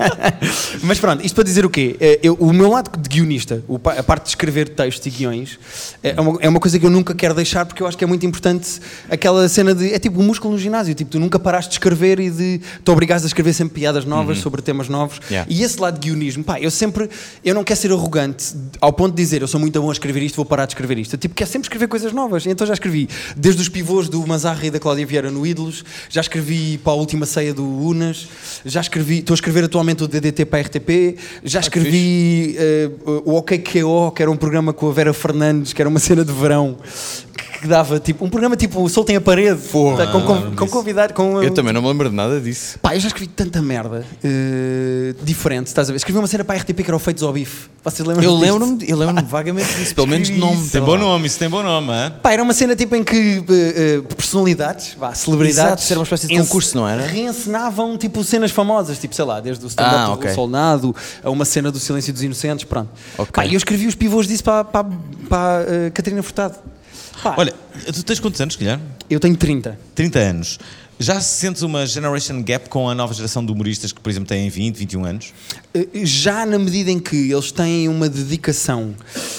Mas pronto, isto para dizer o quê? Uh, eu- o meu lado de guionista, o pa- a parte de escrever textos e guiões, é uma, é uma coisa que eu nunca quero deixar porque eu acho que é muito importante aquela cena de. É tipo o músculo no ginásio, tipo, tu nunca paraste de escrever e de te obrigares a escrever sempre piadas novas sobre temas novos. Yeah. E esse lado de guionismo, pá, eu sempre. Eu não quero ser arrogante ao ponto de dizer eu sou muito bom a escrever isto, vou parar de escrever isto. Eu tipo, quero sempre escrever coisas novas. Então já escrevi desde os pivôs do Mazarra e da Cláudia Vieira no Ídolos, já escrevi para a última ceia do Unas, já escrevi, estou a escrever atualmente o D D T para a R T P, já escrevi eh, o OK Q O, que era um programa com a Vera Fernandes, que era uma cena de verão, que dava tipo, um programa tipo Soltem a Parede, tá, com, com, com convidado. Com, Eu também não me lembro de nada disso. Pá, eu já escrevi tanta merda eh, diferente, estás a ver? Escrevi uma cena para a R T P que era o Feitos ao Bife. Vocês lembram Eu disto? lembro-me eu lembro-me vagamente disso, pelo menos de nome. Tem bom nome, isso tem bom nome, hein? Pá, era uma cena tipo em que eh, eh, personalidades, vá, celebridades, Exato, era uma espécie de ence- concurso, não era? reencenavam tipo cenas famosas, tipo sei lá, desde o stand-up Ah, do ok. Solnado a uma cena do Silêncio dos Inocentes, pronto. Ok. Pá, e eu escrevi os pivôs disso para, para, para eh, Catarina Furtado. Pá, Olha, tu tens quantos anos, Guilherme? eu tenho trinta. trinta anos. Já sentes uma generation gap com a nova geração de humoristas que, por exemplo, têm vinte, vinte e um anos? Eh, Já na medida em que eles têm uma dedicação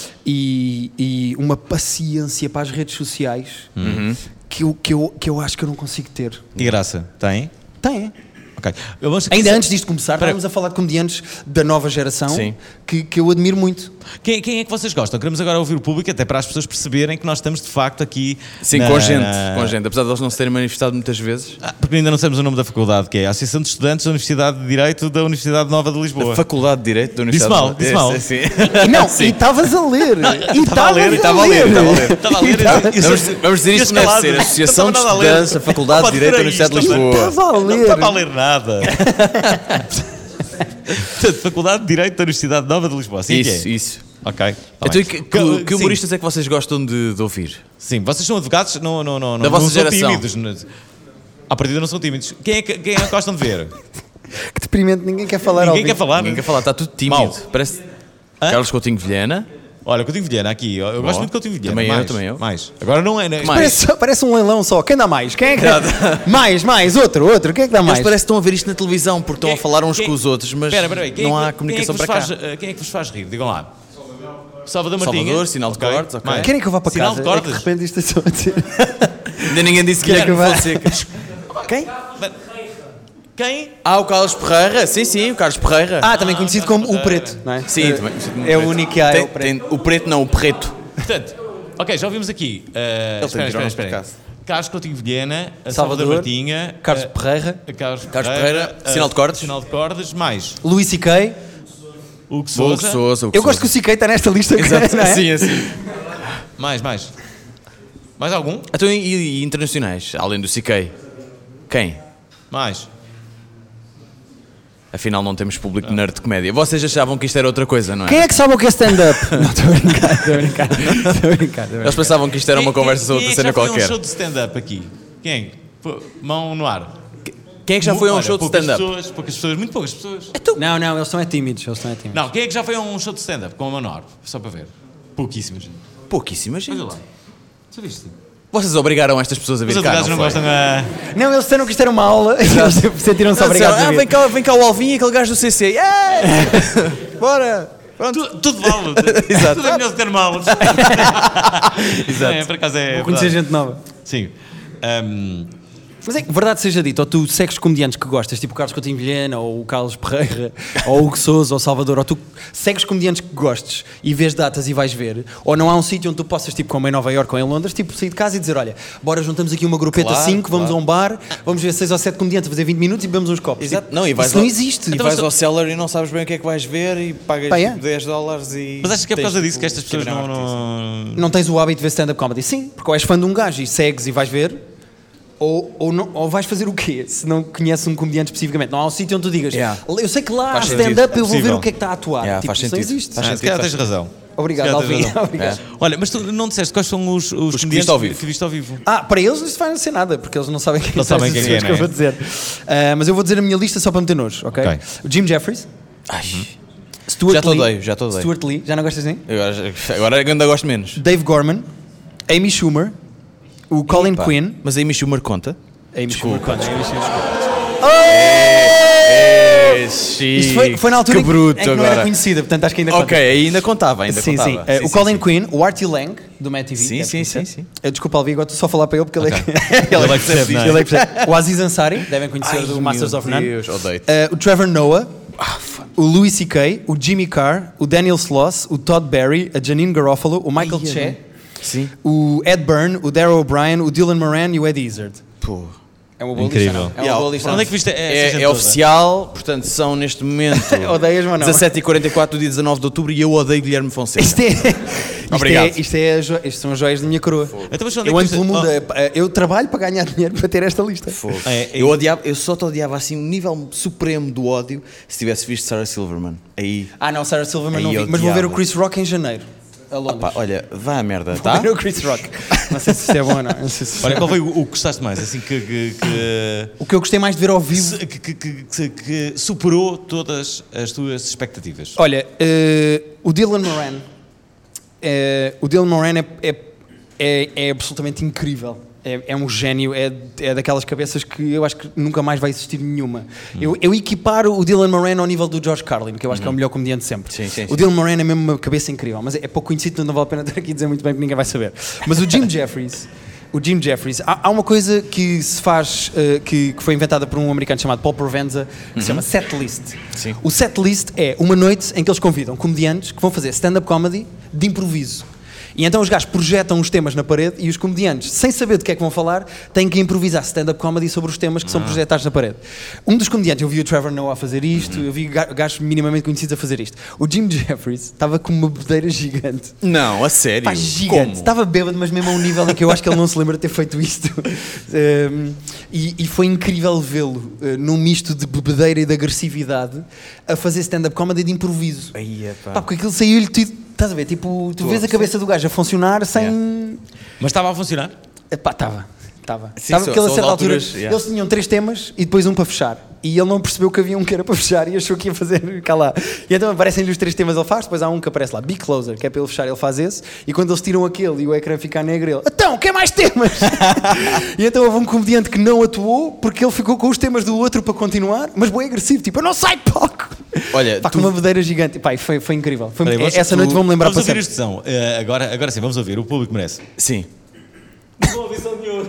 e, e uma paciência para as redes sociais que, eu, que, eu, que eu acho que eu não consigo ter. E graça? Tem? Tem. Ok. Eu vou- Ainda antes disto começar, estávamos a falar de comediantes da nova geração Sim. que, que eu admiro muito. Quem, quem é que vocês gostam? Queremos agora ouvir o público, até para as pessoas perceberem que nós estamos de facto aqui. Sim, na- com gente, na- com gente. Apesar de eles não se terem manifestado muitas vezes. Ah, porque ainda não sabemos o nome da faculdade, que é a Associação de Estudantes da Universidade de Direito da Universidade Nova de Lisboa. A Faculdade de Direito da Disse Universidade mal, de disse Madrid. mal. Sim. E não, e estavas a ler. E estava a ler, estavas estava a ler, estava a ler. Estava a ler. eu- Vamos, vamos dizer isto como deve ser. A Associação de Estudantes da Faculdade de Direito da Universidade de Lisboa. Estava a Não ler. estava a ler nada. Portanto, Faculdade de Direito da Universidade Nova de Lisboa. Assim Isso, que é. isso. Ok. tá Então, bem. e que, que, Sim. que humoristas é que vocês gostam de, de ouvir? Sim, vocês são advogados, não, não, não, Da não, vossa não são geração. tímidos. Não- À partida não são tímidos. Quem é que, quem é que gostam de ver? Que deprimente, ninguém quer falar ao Ninguém quer vivo. falar? Ninguém quer falar, está tudo tímido. Mal. Parece Hã? Carlos Coutinho Vilhena. Olha, Coutinho Vilhena aqui. Eu, eu gosto muito de Coutinho Vilhena. Também eu, mais, também eu. Mais. Agora não é. Não é Mais. Parece, parece um leilão só. Quem dá mais? Quem é que dá? mais, mais, outro, outro. Quem é que dá mais? Eles parecem que estão a ver isto na televisão porque estão a falar uns quem- com os outros, mas Espera, espera aí. Quem não é há que- comunicação quem é que para vos cá. faz, eh, Quem é que vos faz rir? Digam lá. Salvador Martinha. Salvador, sinal de Ok. cortes, ok. Mais? Querem que eu vá para Sinal casa? de É que de cortes. repente isto é só a dizer. Ainda ninguém disse que Querem Guilherme que eu vá? Fonseca. Quem? Quem? Ah, o Carlos Ferreira. Sim, sim, o Carlos Ferreira. Ah, também conhecido como o Preto, não é? sim, Eh, também. É o único que há, é Tem- o Preto. tem- o preto não, o preto. Portanto, ok, já ouvimos aqui. Uh, tem espera, que tirar espera, um espera. podcast. Carlos Coutinho Vilhena, a Salvador, Salvador, Martinha, Carlos eh, Pereira, a Carlos, Carlos Pereira, eh, Sinal de Cortes. Sinal de Cordes, mais. Luís C K. Hugo Hugo Sousa. Sousa. Eu gosto que o C K está nesta lista. Exato, não é? assim, assim. Mais, mais. Mais algum? Então, e, e internacionais, além do C K? Quem? Mais. Afinal, não temos público de nerd de comédia. Vocês achavam que isto era outra coisa, não é? Quem é que sabe o que é stand-up? Não, estou a brincar, estou a brincar. Estou a brincar. estou a brincar. Eles pensavam que isto era uma Quem- conversa sobre quem outra é que cena já foi qualquer. um show de stand-up aqui? Quem? Pô, mão no ar. Quem é que já foi a um Olha, show de poucas stand-up? Pessoas, poucas pessoas, muito poucas pessoas. Não, não, eles são é tímidos. Eles são é tímidos. Não, quem é que já foi a um show de stand-up com a mão no ar? Só para ver. Pouquíssima gente. Pouquíssima gente. Olha lá. Sabiste? Vocês obrigaram estas pessoas a Os vir cá, advogados não não foi? gostam a... Não, eles disseram que isto era uma aula e eles sentiram-se Não, obrigados disseram, a ah, vir. vem cá, vem cá o Alvin e aquele gajo do C C. Ei! Bora! Pronto. Tudo, tudo vale. Exato. Tudo é melhor do que ter malas. Exato. É, por acaso é Vou conhecer verdade. gente nova. Sim. Um, Mas é que, verdade seja dita, ou tu segues comediantes que gostas, tipo o Carlos Coutinho Vilhena, ou o Carlos Pereira, ou o Hugo Sousa, ou o Salvador, ou tu segues comediantes que gostes e vês datas e vais ver, ou não há um sítio onde tu possas, tipo como em Nova Iorque ou em Londres, tipo sair de casa e dizer, olha, bora juntamos aqui uma grupeta Claro, cinco, vamos claro. a um bar, vamos ver seis ou sete comediantes, fazer vinte minutos e bebemos uns copos. Exato. Tipo, Não, e vais isso ao- não existe. E Então, vais isto- ao seller e não sabes bem o que é que vais ver e pagas Pá, é? tipo, dez dólares e... mas achas que é por tens, causa disso tipo, que estas pessoas que não... virar um artista? não... Não tens o hábito de ver stand-up comedy? Sim, porque ou és fã de um gajo e segues e vais ver, ou, ou, não, ou vais fazer o quê se não conheces um comediante especificamente? Não há um sítio onde tu digas, Yeah. eu sei que lá há Faz sentido, stand-up, é eu vou ver possível. o que é que está a atuar. Yeah, tipo, faz isso não sentido. existe. Faz Ah, se sentido, calhar faz tens razão. Obrigado, Já Alvin. tens razão. Obrigado. Olha, mas tu não disseste quais são os, os, que comediantes viste ao vivo. que viste ao vivo. Ah, para eles isso vai não ser nada, porque eles não sabem quem Não são sabem estas quem é, pessoas que eu não é? vou dizer. Ah, mas eu vou dizer a minha lista só para meter nojo, ok? Ok. O Jim Jeffries, Ai, Stuart já te Lee, odeio, já te odeio. Stuart Lee, já não gostas assim? Agora, agora ainda gosto menos. Dave Gorman, Amy Schumer, o Colin Pá, Quinn. Mas a Amy Schumer conta? Amy Schumer, conta, Amy Schumer. É, Isto foi, foi na altura que em, bruto em que não agora. era conhecida, portanto acho que ainda conta. Ok, ainda contava, ainda sim, sim. contava. Eh, o Colin Quinn, o Artie Lang, do Matt T V. Sim, deve sim, conhecer. sim, sim. Eh, Desculpa, Alvi, agora estou só a falar para ele porque ele é que- Ele é que percebe, não é? ele é que percebe. O Aziz Ansari, devem conhecer Ai, do Masters meu of None. Deus, odeio-te. Eh, o Trevor Noah, o Louis C K, o Jimmy Carr, o Daniel Sloss, o Todd Barry, a Janine Garofalo, o Michael Ai, Che, é, sim. o Ed Byrne, o Daryl O'Brien, o Dylan Moran e o Ed Izzard. Pô. É uma boa Incrível. lista, não? É uma boa lista. Onde é que viste essa É, gente é toda? oficial, portanto são neste momento Odeias, mas não. dezassete e quarenta e quatro do dia dezanove de outubro e eu odeio Guilherme Fonseca. Isto é, isto Obrigado. é, isto é, a jo- isto são as joias da minha coroa. Então, mas onde é Eu que ando viste- pelo mundo, Oh. eh, eu trabalho para ganhar dinheiro para ter esta lista. Fogo. É, é- eu, odiava, eu só te odiava assim, um nível supremo do ódio se tivesse visto Sarah Silverman. Aí, Ah não, Sarah Silverman Aí não vi, eu mas vou ver o odiava. Chris Rock em janeiro, a Londres. pá, olha, vá à merda, Vou tá? ver o Chris Rock. Não sei se isto é bom ou não. Não sei se- Olha, qual foi o, o que gostaste mais? Assim que, que, que, O que eu gostei mais de ver ao vivo... se- que, que- que- que- que superou todas as tuas expectativas. Olha, eh, o Dylan Moran, eh, o Dylan Moran é, é, é, é absolutamente incrível. É, é um gênio, é, é daquelas cabeças que eu acho que nunca mais vai existir nenhuma. Eu, eu equiparo o Dylan Moran ao nível do George Carlin, que eu acho que é o melhor comediante de sempre. Sim, sim, o sim. Dylan Moran é mesmo uma cabeça incrível, mas é, é pouco conhecido, então não vale a pena ter aqui a dizer muito bem, porque ninguém vai saber. Mas o Jim Jeffries, o Jim Jeffries, há, há uma coisa que se faz, eh, que, que foi inventada por um americano chamado Paul Provenza, que se chama setlist. Sim. O setlist é uma noite em que eles convidam comediantes que vão fazer stand-up comedy de improviso. E então os gajos projetam os temas na parede e os comediantes, sem saber de que é que vão falar, têm que improvisar stand-up comedy sobre os temas que são projetados na parede. Um dos comediantes, eu vi o Trevor Noah a fazer isto, eu vi ga- gajos minimamente conhecidos a fazer isto. O Jim Jeffries estava com uma bedeira gigante. Não, a sério. Pá, gigante. Como? Estava bêbado, mas mesmo a um nível em que eu acho que ele não se lembra de ter feito isto. Um, e, e foi incrível vê-lo uh, num misto de bebedeira e de agressividade a fazer stand-up comedy de improviso. Aí, é, pá. Pá, porque aquilo saiu-lhe tudo. Estás a ver? Tipo, tu vês a cabeça do gajo a funcionar sem. Mas estava a funcionar? Epá, estava. Estava. Sim, Estava só- porque ele a só certa de altura. alturas, yeah. Eles tinham três temas e depois um para fechar. E ele não percebeu que havia um que era para fechar e achou que ia fazer cá lá. E então aparecem-lhe os três temas, ele faz, depois há um que aparece lá, Be Closer, que é para ele fechar, ele faz esse. E quando eles tiram aquele e o ecrã fica negro, ele, então, quer mais temas? E então houve um comediante que não atuou porque ele ficou com os temas do outro para continuar, mas bem agressivo, tipo, eu não saio de palco. Olha, Pá, tu- com uma bedeira gigante. Pá, foi, foi incrível. Foi- Peraí, vamos- essa tu- noite vou-me lembrar Vamos para ouvir sempre. este som. Eh, agora, agora sim, vamos ouvir. O público merece. Sim. Não vou ouvir som nenhum.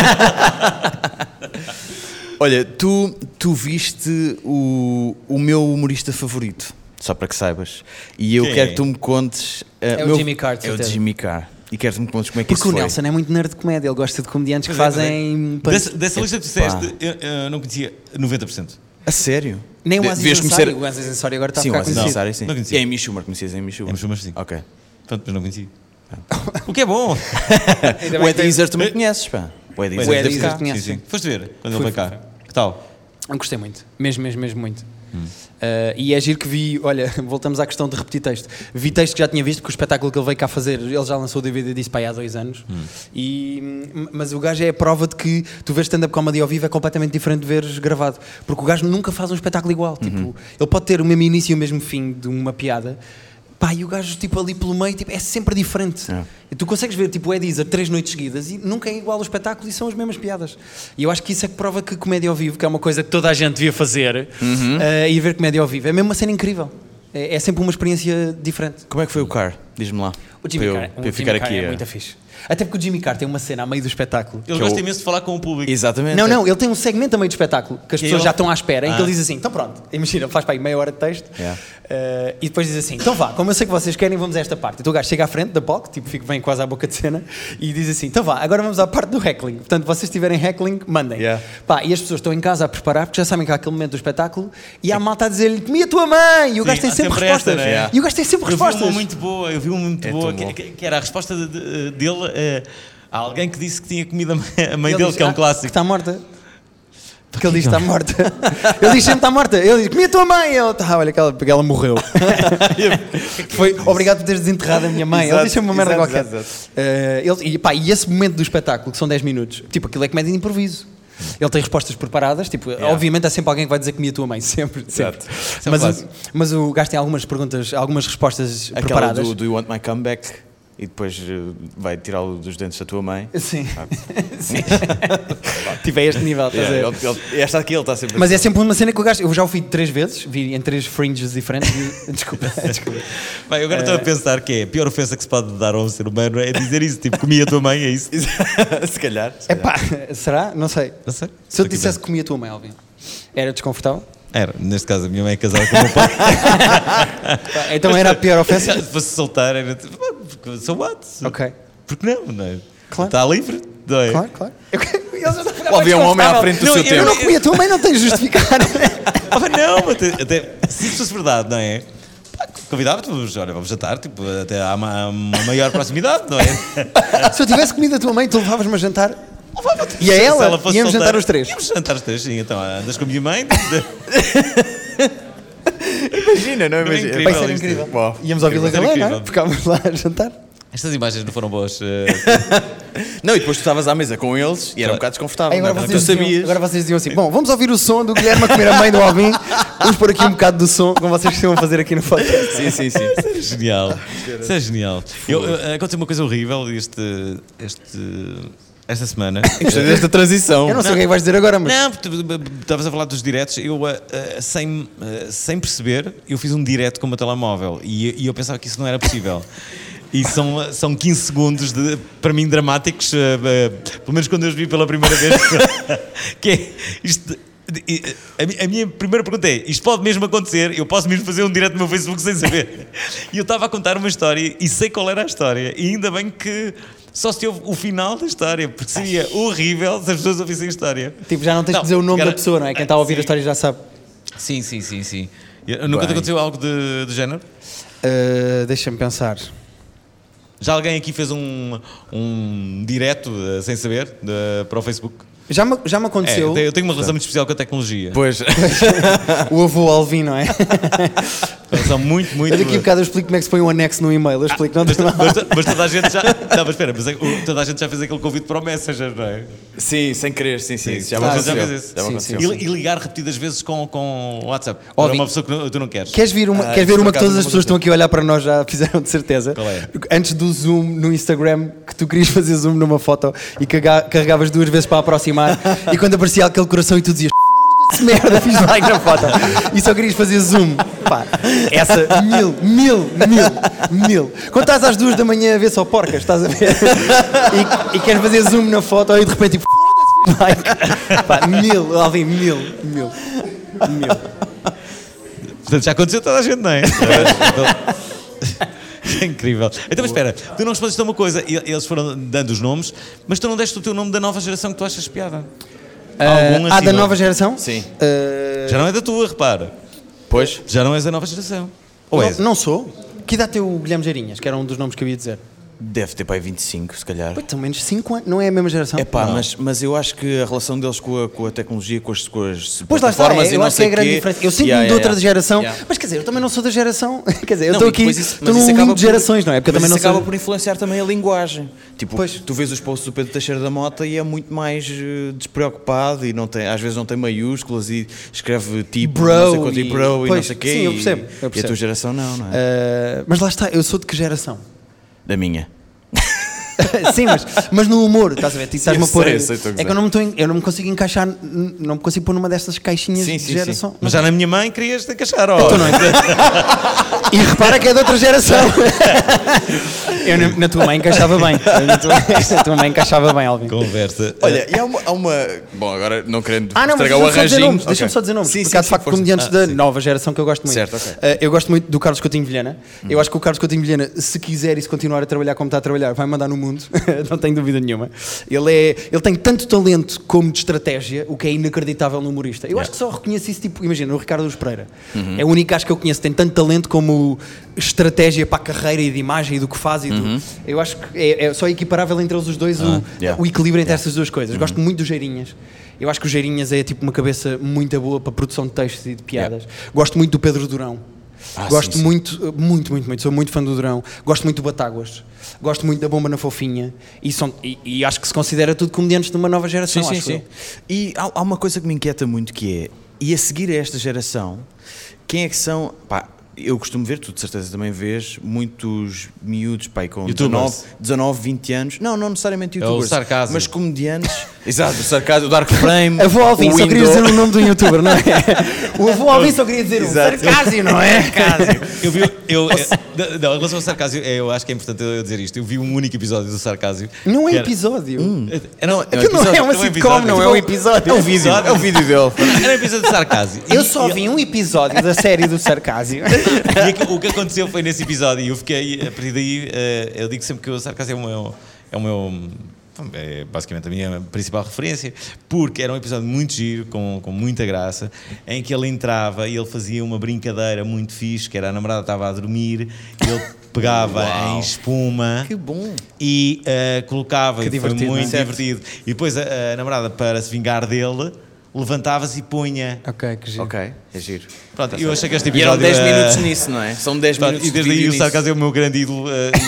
Olha, tu, tu viste o, o meu humorista favorito, só para que saibas. E eu Quem quero é? que tu me contes. uh, É o meu- Jimmy Carr, de É o certeza. Jimmy Carr. E quero que me contes como é que Porque o isso foi. Nelson é muito nerd de comédia, ele gosta de comediantes que Pois é, fazem. pois é. Dessa, dessa lista que tu Epá. disseste, eu, eu não conhecia noventa por cento. A sério? Nem o De- Aziz devias Ansari. conhecer- O Aziz Ansari agora está a Sim, o ficar Aziz conhecido. Ansari, sim. Não conhecia. E a Amy Schumer, conhecias a Amy Schumer? Amy Schumer, sim. Ok. Portanto, mas não conhecia. O que é bom. O Ed Izzard também conheces, pá. O Ed O Izzard Ed deve Izzard ser- conhece, Sim, sim. sim. Foste ver quando Fui, ele veio cá. Que tal? Eu gostei muito, mesmo, mesmo, mesmo muito. Uh, e é giro que vi, olha, voltamos à questão de repetir texto. Vi texto que já tinha visto, porque o espetáculo que ele veio cá fazer, ele já lançou o D V D disso para aí há dois anos. E, mas o gajo é a prova de que tu vês stand-up comedy ao vivo é completamente diferente de veres gravado. Porque o gajo nunca faz um espetáculo igual. Tipo, ele pode ter o mesmo início e o mesmo fim de uma piada. Pá, e o gajo, tipo, ali pelo meio, tipo, é sempre diferente. É. E tu consegues ver, tipo, o Ed Izzard três noites seguidas e nunca é igual ao espetáculo e são as mesmas piadas. E eu acho que isso é que prova que comédia ao vivo, que é uma coisa que toda a gente devia fazer, eh, e ver comédia ao vivo, é mesmo uma cena incrível. É, é sempre uma experiência diferente. Como é que foi o Carr? Diz-me lá. O Jimmy para eu, Carr, para o eu ficar Jimmy Carr aqui. é a- muito fixe. Até porque o Jimmy Carr tem uma cena a meio do espetáculo. Ele Que gosta eu- imenso de falar com o público. Exatamente. Não, não, ele tem um segmento a meio do espetáculo que as Que pessoas ele- já estão à espera, em que Ah. ele diz assim: então pronto, imagina, faz para aí meia hora de texto Yeah. eh, e depois diz assim: então vá, como eu sei que vocês querem, vamos a esta parte. Então o gajo chega à frente da palco, tipo, fica bem quase à boca de cena e diz assim: então vá, agora vamos à parte do heckling. Portanto, vocês tiverem heckling, mandem. Yeah. Pá, e as pessoas estão em casa a preparar porque já sabem que há aquele momento do espetáculo e há malta a dizer-lhe: comi a tua mãe! E o Sim, gajo tem há sempre sempre respostas. esta, né? E o gajo tem sempre Eu vi respostas. uma muito boa, eu vi uma muito É boa, tão que, bom. que- que era a resposta de- de- dele eh, a alguém que disse que tinha comido a mãe, a mãe Ele dele, diz, que é um "Ah, clássico. que está morta. Porque ele diz que está morta. Ele diz sempre está morta. Ele diz, comi a tua mãe. Ele, tá, olha, que ela, porque ela morreu. Foi obrigado por teres desenterrado a minha mãe. Exato, ele diz sempre uma merda exato, qualquer. exato, exato. Uh, ele, e, pá, e esse momento do espetáculo, que são dez minutos, tipo, aquilo é comédia de improviso. Ele tem respostas preparadas, tipo, Yeah. obviamente há sempre alguém que vai dizer que comia a tua mãe, sempre, sempre. Exato. Mas, Sempre o, mas o gajo tem algumas perguntas, algumas respostas Aquela preparadas. do, do You Want My Comeback e depois uh, vai tirá-lo dos dentes da tua mãe. Sim. Sim. Tipo, é este nível, estás a ver? Yeah, ele- ele- esta aqui ele está sempre Mas é sempre uma cena que eu gasto. Eu já o vi três vezes, vi em três fringes diferentes. E... Desculpa, desculpa. Bem, eu agora estou a pensar que é a pior ofensa que se pode dar a um ser humano é dizer isso, tipo, comia a tua mãe, é isso? se calhar. Se É calhar. pá, será? Não sei. Não sei. Se eu te dissesse que comia a tua mãe, Alvin, era desconfortável? Era, neste caso a minha mãe é casada com o meu pai. Pá, então era a pior ofensa? Se fosse soltar, era tipo, "Ah, so what? Ok. Porque não, não é? Claro. Está livre, não é? Claro, claro. Eu, eu já estava a ficar Ou havia um homem à desconfortável. frente do Não, seu eu tempo. não comia a tua mãe, não tens de justificar. Ah, mas não, até, até, se isso fosse verdade, não é? Pá, convidava-te, olha, vamos jantar, tipo, até há uma, uma maior proximidade, não é? Se eu tivesse comido a tua mãe, tu levavas-me a jantar. E a Se ela, fosse íamos solteira, jantar os três. Íamos jantar os três, sim. Então, andas com a minha mãe. Imagina, não Não é imagina. incrível Vai ser isto. incrível. Uau. Íamos ao Vila Incrível, Galé, não é? incrível. Ficávamos lá a jantar. Estas imagens não foram boas. eh, Não, e depois tu estavas à mesa com eles e era um Claro. bocado desconfortável. Aí agora, não é? vocês Tu diziam, sabias. agora vocês diziam assim: bom, vamos ouvir o som do Guilherme a comer a mãe do Alvin. Vamos pôr aqui um bocado do som, como vocês costumam fazer aqui no podcast. Sim, sim, sim. Isso é genial. Isso é genial. Eu, eu- aconteceu uma coisa horrível este, este, esta semana. Gostei desta transição. Eu não sei o que é que vais dizer agora, mas. Não, porque tu- estavas a falar dos diretos. Eu, ah, ah, sem, ah, sem perceber, eu fiz um direto com o meu telemóvel e, e eu pensava que isso não era possível. E são, são quinze segundos, de, para mim, dramáticos, ah, ah, pelo menos quando eu os vi pela primeira vez. que é isto. e, A, mi- a minha primeira pergunta é: isto pode mesmo acontecer? Eu posso mesmo fazer um direto no meu Facebook sem saber? E eu estava a contar uma história e sei qual era a história. E ainda bem que só se ouve o final da história, porque seria horrível se as pessoas ouvissem a história. Tipo, já não tens Não, de dizer o nome cara- da pessoa, não é? Quem está a ouvir Sim. a história já sabe. Sim, sim, sim, sim. Eu- Nunca te Bem. aconteceu algo de, do género? Uh, Deixa-me pensar. Já alguém aqui fez um, um direto eh, sem saber de- para o Facebook? Já me, já me É, aconteceu. eu tenho- eu tenho uma relação muito especial com a tecnologia. Pois. O avô Alvin, não é? Uma relação muito, muito. Eu daqui a bocado eu explico como é que se põe um anexo no e-mail. Eu explico, não Mas, tem mal. mas, mas toda a gente já. Não, mas espera, mas é- o- toda a gente já fez aquele convite para o Messenger, não é? Sim, sem querer, sim, sim. Já me Ah, aconteceu. já fez isso. Já me Sim, aconteceu. E, e ligar repetidas vezes com, com o WhatsApp. Óbvio. Para uma pessoa que não- tu não queres. Queres, vir uma, Ah, queres ver isso por uma que acaso todas as não pessoas que estão aqui a olhar para nós já fizeram de certeza? Qual é? Antes do zoom no Instagram, que tu querias fazer zoom numa foto e carga- carregavas duas vezes para aproximar e quando aparecia aquele coração e tu dizias "F***se merda, fiz like na foto e só querias fazer zoom. Pá, essa mil, mil, mil, mil. Quando estás às duas da manhã a ver só porcas, estás a ver? E, e queres fazer zoom na foto e de repente tipo "F***se, fiz like". Pá, mil, Alvin, mil, mil, mil. Portanto, já aconteceu a toda a gente, não é? É incrível. Então, mas espera, tu não respondeste a uma coisa, e- eles foram dando os nomes, mas tu não deste o teu nome da nova geração que tu achas piada. Algum Ah, assim, da não? nova geração? Sim. Ah, Já não é da tua, repara. Pois. Já não és da nova geração. Ou és? não, não sou. Que idade tem o Guilherme Geirinhas, que era um dos nomes que eu ia dizer? Deve ter para aí vinte e cinco, se calhar. Pô, pelo menos cinco anos, não é a mesma geração? É pá, mas, mas eu acho que a relação deles com a, com a tecnologia, com as, com as Pois lá está, plataformas é, e eu não acho que é sei a grande quê. diferença. Eu sinto-me Yeah, de yeah, outra yeah. geração, Yeah. mas quer dizer, eu também não sou da geração. Quer dizer, eu Não, estou e aqui, depois isso- estou mas num isso mundo acaba de por- gerações, não é? Porque eu mas também não isso acaba sou. por influenciar também a linguagem. Tipo, Pois. tu vês os posts do Pedro Teixeira da Mota e é muito mais eh, despreocupado e não tem, às vezes não tem maiúsculas e escreve tipo, Bro não sei quanto, e e- bro e pois, não sei o quê. sim, eu e- percebo, eu E a percebo. tua geração não, não é? Ah, mas lá está, eu sou de que geração? Da minha. Sim, mas, mas no humor, estás a ver? Tipo, estás-me a eu pôr. sei, eu sei, estou a é que gozar. eu não, me estou em- eu não me consigo encaixar, n- não me consigo pôr numa dessas caixinhas Sim, de sim, geração. Mas já na minha mãe querias te encaixar, ó. Então não é? E repara que é de outra geração. Eu na, na tua mãe encaixava bem. Eu Na tua, na tua mãe encaixava bem, Alvin. Conversa. Olha, e há uma, há uma. Bom, agora não querendo Ah, não, mas estragar o deixa-me só dizer arranjinho. nomes, deixa-me Ok. só dizer nomes, Sim, porque sim, há de sim, facto força. comediantes Ah, da sim. nova geração que eu gosto muito. Certo, ok. Uh, eu gosto muito do Carlos Coutinho Vilhena. Eu acho que o Carlos Coutinho Vilhena, se quiser e se continuar a trabalhar como está a trabalhar, vai mandar no mundo. mundo, não tenho dúvida nenhuma. Ele, é, ele tem tanto talento como de estratégia, o que é inacreditável no humorista. Eu yeah. acho que só reconheço isso, tipo, imagina, o Ricardo Luz Pereira. Uhum. É o único acho que eu conheço, tem tanto talento como estratégia para a carreira e de imagem e do que faz. E uhum. do, eu acho que é, é só equiparável entre eles os dois, ah, o, yeah. o equilíbrio entre yeah. essas duas coisas. Uhum. Gosto muito do Geirinhas. Eu acho que o Geirinhas é tipo uma cabeça muito boa para produção de textos e de piadas. Yeah. Gosto muito do Pedro Durão. Ah, Gosto sim, sim. muito, muito, muito, muito. Sou muito fã do Durão. Gosto muito do Batáguas. Gosto muito da Bomba na Fofinha. E, são, e, e acho que se considera tudo comediantes de uma nova geração. Sim, acho sim, sim. E há, há uma coisa que me inquieta muito que é, e a seguir a esta geração, quem é que são... Pá, eu costumo ver, tu de certeza também vês, muitos miúdos, pai, com dezanove, vinte anos. Não, não necessariamente youtubers. É o sarcasmo. Mas comediantes. Exato, o sarcasmo, o Dark Frame. A avó Alvin só queria dizer o nome do youtuber, não é? O avô Alvin só queria dizer o sarcasmo, não é? Sarcasmo. Eu vi, eu, eu, não, em relação ao sarcasmo, eu acho que é importante eu dizer isto. Eu vi um único episódio do sarcasmo. Não é era, episódio. Hum, não, é um não é uma sitcom, não é um episódio. É um vídeo, é um vídeo dele. Era um episódio de sarcasmo. Eu só vi um episódio da série do sarcasmo. O que aconteceu foi nesse episódio e eu fiquei, a partir daí, eu digo sempre que o sarcasmo é o meu, é o meu é basicamente a minha principal referência, porque era um episódio muito giro, com, com muita graça, em que ele entrava e ele fazia uma brincadeira muito fixe, que era a namorada estava a dormir e ele pegava Uau. em espuma que bom. e uh, colocava, que e foi muito certo. divertido. E depois a, a namorada, para se vingar dele, levantava-se e punha. Ok, que giro. Ok, é giro. Pronto, eu achei que este episódio... E eram dez uh, minutos nisso, não é? São dez pronto, minutos e desde aí o sarcasmo é o meu grande ídolo. Uh,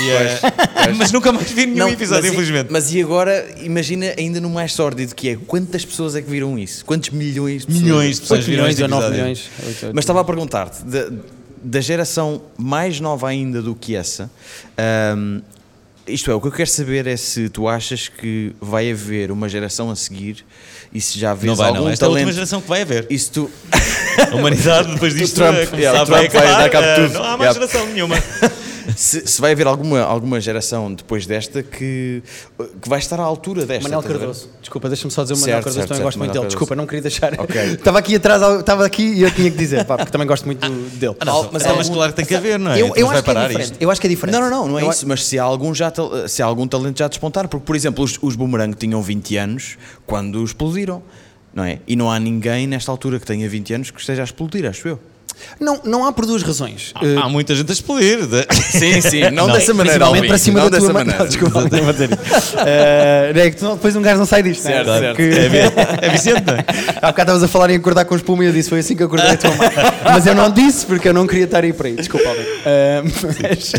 e, uh, mas nunca mais vi nenhum não, episódio, mas infelizmente. E, mas e agora, imagina ainda no mais sórdido que é, quantas pessoas é que viram isso? Quantos milhões de pessoas? Milhões de pessoas viram milhões, este nove milhões. Mas estava a perguntar-te, da, da geração mais nova ainda do que essa... Um, isto é, o que eu quero saber é se tu achas que vai haver uma geração a seguir e se já vês não vai, algum não. Esta talento... é a última geração que vai haver. E se tu... A humanidade depois disto Trump, é, yeah, vai Trump vai dar cabo de tudo. Não há mais Yeah. geração nenhuma. Se, se vai haver alguma, alguma geração depois desta que, que vai estar à altura desta. Manel Cardoso. Desculpa, deixa-me só dizer o Manel Certo, Cardoso, certo, também certo, gosto muito Manel dele. Cardoso. Desculpa, não queria deixar. Ok. Estava aqui atrás, estava aqui e eu tinha que dizer, pá, porque também gosto muito dele. Ah, não, mas, é, mas claro que tem que haver, não é? Eu, eu, vai acho que é parar diferente. isto. eu acho que é diferente. Não, não, não, não é eu isso. Mas se há algum, já, se há algum talento já despontar, porque, por exemplo, os, os Boomerang tinham vinte anos quando explodiram, não é? E não há ninguém nesta altura que tenha vinte anos que esteja a explodir, acho eu. Não, não há por duas razões. Há, uh, há muita gente a explodir. De... Sim, sim, não, não dessa maneira, Principalmente para cima não da dessa tua maneira. Não, desculpa, não vou dizer isso. Uh, é que tu não, depois um gajo não sai disto, certo, não é? certo. Que... É, é Vicente, não é? Há bocado estavas a falar em acordar com espuma e eu disse, foi assim que acordei a tua mãe. Mas eu não disse porque eu não queria estar aí por aí. Desculpa, Alvin. Uh, mas,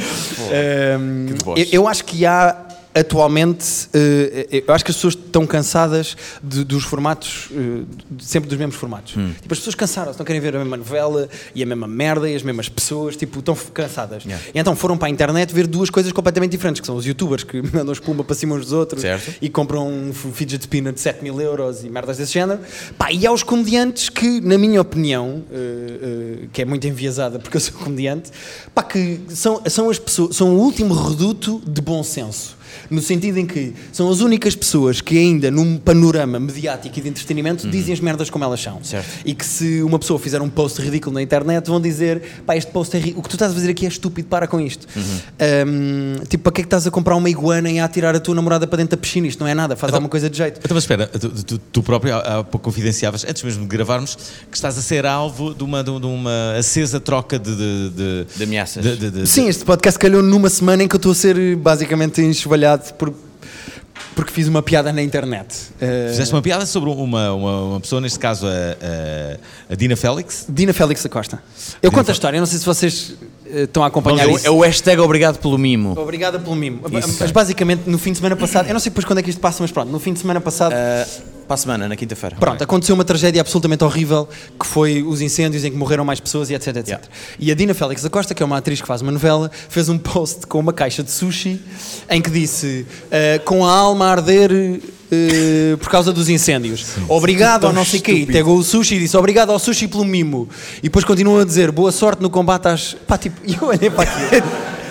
uh, eu, eu acho que há... Atualmente, eu acho que as pessoas estão cansadas de, dos formatos, de, sempre dos mesmos formatos. Hum. Tipo, as pessoas cansaram-se, não querem ver a mesma novela e a mesma merda e as mesmas pessoas, tipo, estão cansadas. Yeah. E então foram para a internet ver duas coisas completamente diferentes, que são os youtubers que mandam espuma para cima uns dos outros, certo, e compram um fidget spinner de sete mil euros e merdas desse género. Pá, e há os comediantes que, na minha opinião, uh, uh, que é muito enviesada porque eu sou comediante, pá, que são, são as pessoas, são o último reduto de bom senso. No sentido em que são as únicas pessoas que ainda num panorama mediático e de entretenimento uhum. dizem as merdas como elas são. Certo. E que se uma pessoa fizer um post ridículo na internet vão dizer, pá, este post é ridículo, o que tu estás a fazer aqui é estúpido, para com isto. Uhum. Um, tipo, para que é que estás a comprar uma iguana e a atirar a tua namorada para dentro da piscina? Isto não é nada, faz então, alguma coisa de jeito. Então, mas espera, tu, tu, tu próprio há pouco confidenciavas, antes mesmo de gravarmos, que estás a ser alvo de uma, de uma acesa troca de... De, de, de ameaças. De, de, de, Sim, este podcast calhou numa semana em que eu estou a ser basicamente enxovalhado por... porque fiz uma piada na internet. Uh... Fizeste uma piada sobre uma, uma, uma pessoa, neste caso a, a, a Dina Félix? Dina Félix da Costa. Eu Dina conto a história, eu não sei se vocês uh, estão a acompanhar Bom, isso. É o hashtag obrigado pelo mimo. Obrigada pelo mimo. Isso. Mas basicamente no fim de semana passado, eu não sei depois quando é que isto passa, mas pronto, no fim de semana passado... Uh... Para a semana, na quinta-feira. Pronto, aconteceu uma tragédia absolutamente horrível, que foi os incêndios em que morreram mais pessoas e etc, etc. Yeah. E a Dina Félix da Costa, que é uma atriz que faz uma novela, fez um post com uma caixa de sushi em que disse, uh, com a alma a arder uh, por causa dos incêndios. Sim. Obrigado ao não sei quê. E pegou o sushi e disse, obrigado ao sushi pelo mimo. E depois continuou a dizer, boa sorte no combate às... Pá, tipo, e eu olhei para aquilo.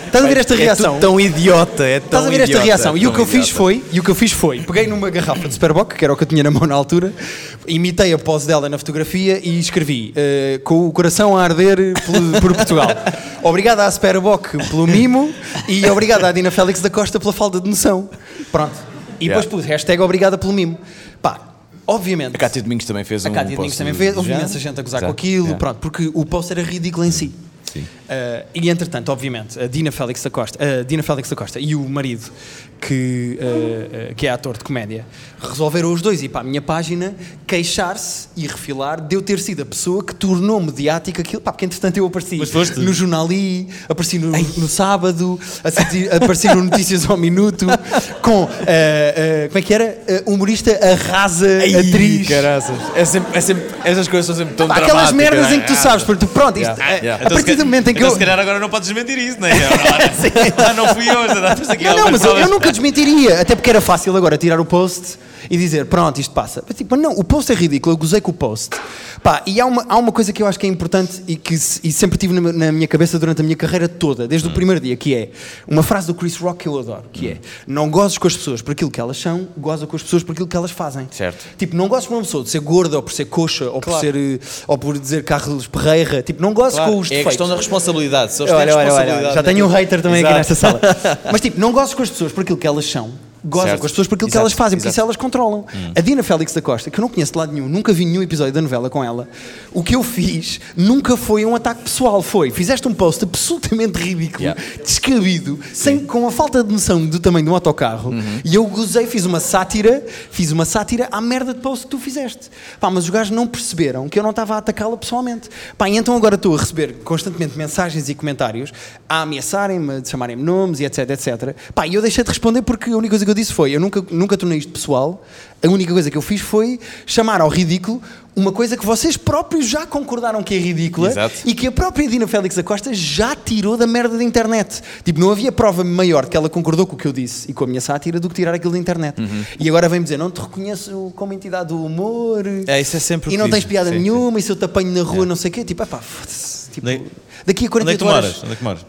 Estás a ver esta reação? É tão idiota, é tão Estás a ver esta idiota, reação? E tão o que eu fiz idiota. foi, e o que eu fiz foi, peguei numa garrafa de Superboc, que era o que eu tinha na mão na altura, imitei a pose dela na fotografia e escrevi eh, com o coração a arder por, por Portugal. Obrigado à Superboc pelo mimo e obrigado à Dina Félix da Costa pela falta de noção. Pronto. E depois Yeah. pus hashtag obrigada pelo mimo. Pá, obviamente. A Cátia Domingos também fez A um Cátia Domingos post também do- fez, houve já? imensa gente a gozar Exato. com aquilo, Yeah. pronto, porque o post era ridículo em si. Sim. Uh, e entretanto, obviamente, a Dina Félix da Costa, a Dina Félix da Costa e o marido, que, uh, uh, que é ator de comédia, resolveram os dois ir para a minha página queixar-se e refilar de eu ter sido a pessoa que tornou mediático aquilo. Pá, porque entretanto eu apareci Mas foste? no Jornal I, apareci no, no sábado, assistir- apareci no Notícias ao Minuto, com, uh, uh, como é que era? Uh, humorista arrasa atriz. Caraças. É sempre, é sempre, essas coisas são sempre tão Pá, dramáticas. aquelas merdas não é? em que tu sabes, porque tu, pronto, isto, Yeah, uh, yeah. a partir do momento em que então, eu. se calhar agora não podes desmentir isso, não é? Ah, não fui eu, já dá-te aqui Não, não, algumas mas eu, eu provas. nunca desmentiria, até porque era fácil agora tirar o post e dizer, pronto, isto passa. Mas, tipo, não, o post é ridículo, eu gozei com o post. Pá, e há uma, há uma coisa que eu acho que é importante e que se- e sempre tive na, na minha cabeça durante a minha carreira toda, desde o primeiro dia, que é uma frase do Chris Rock que eu adoro, que é, não gozes com as pessoas por aquilo que elas são, goza com as pessoas por aquilo que elas fazem. Certo. Tipo, não gozes por uma pessoa de ser gorda ou por ser coxa ou, por, ser, eh, ou por dizer Carlos Perreira, tipo, não gozes Claro, com os é a defeitos. questão da responsabilidade. Se eles têm Olha, olha, olha, responsabilidade já tenho um naquilo- hater também Exato. aqui nesta sala. Mas tipo, não gozes com as pessoas por aquilo que elas são. Goza Certo. com as pessoas por aquilo que Exato, elas fazem, porque exato. isso elas controlam. A Dina Félix da Costa, que eu não conheço de lado nenhum, nunca vi nenhum episódio da novela com ela, o que eu fiz nunca foi um ataque pessoal, foi, fizeste um post absolutamente ridículo, Yeah. descabido, sem, com a falta de noção do tamanho de um autocarro, Uhum. e eu gozei, fiz uma sátira, fiz uma sátira à merda de post que tu fizeste. Pá, mas os gajos não perceberam que eu não estava a atacá-la pessoalmente. Pá, e então agora estou a receber constantemente mensagens e comentários a ameaçarem-me, a chamarem-me nomes e etc, etcétera. Pá, e eu deixei de responder porque a única coisa que eu disse foi, eu nunca, nunca tornei isto pessoal, a única coisa que eu fiz foi chamar ao ridículo uma coisa que vocês próprios já concordaram que é ridícula. Exato. E que a própria Dina Félix da Costa já tirou da merda da internet. Tipo, não havia prova maior de que ela concordou com o que eu disse e com a minha sátira do que tirar aquilo da internet. Uhum. E agora vem-me dizer, não te reconheço como entidade do humor. É, isso é sempre o E que não tens digo. piada Sim, nenhuma, e se eu te apanho na rua, não sei o quê. Tipo, epá, foda-se. Tipo, Onde é- daqui a Onde é que quarenta e tu oito horas. moras? Onde é que moras?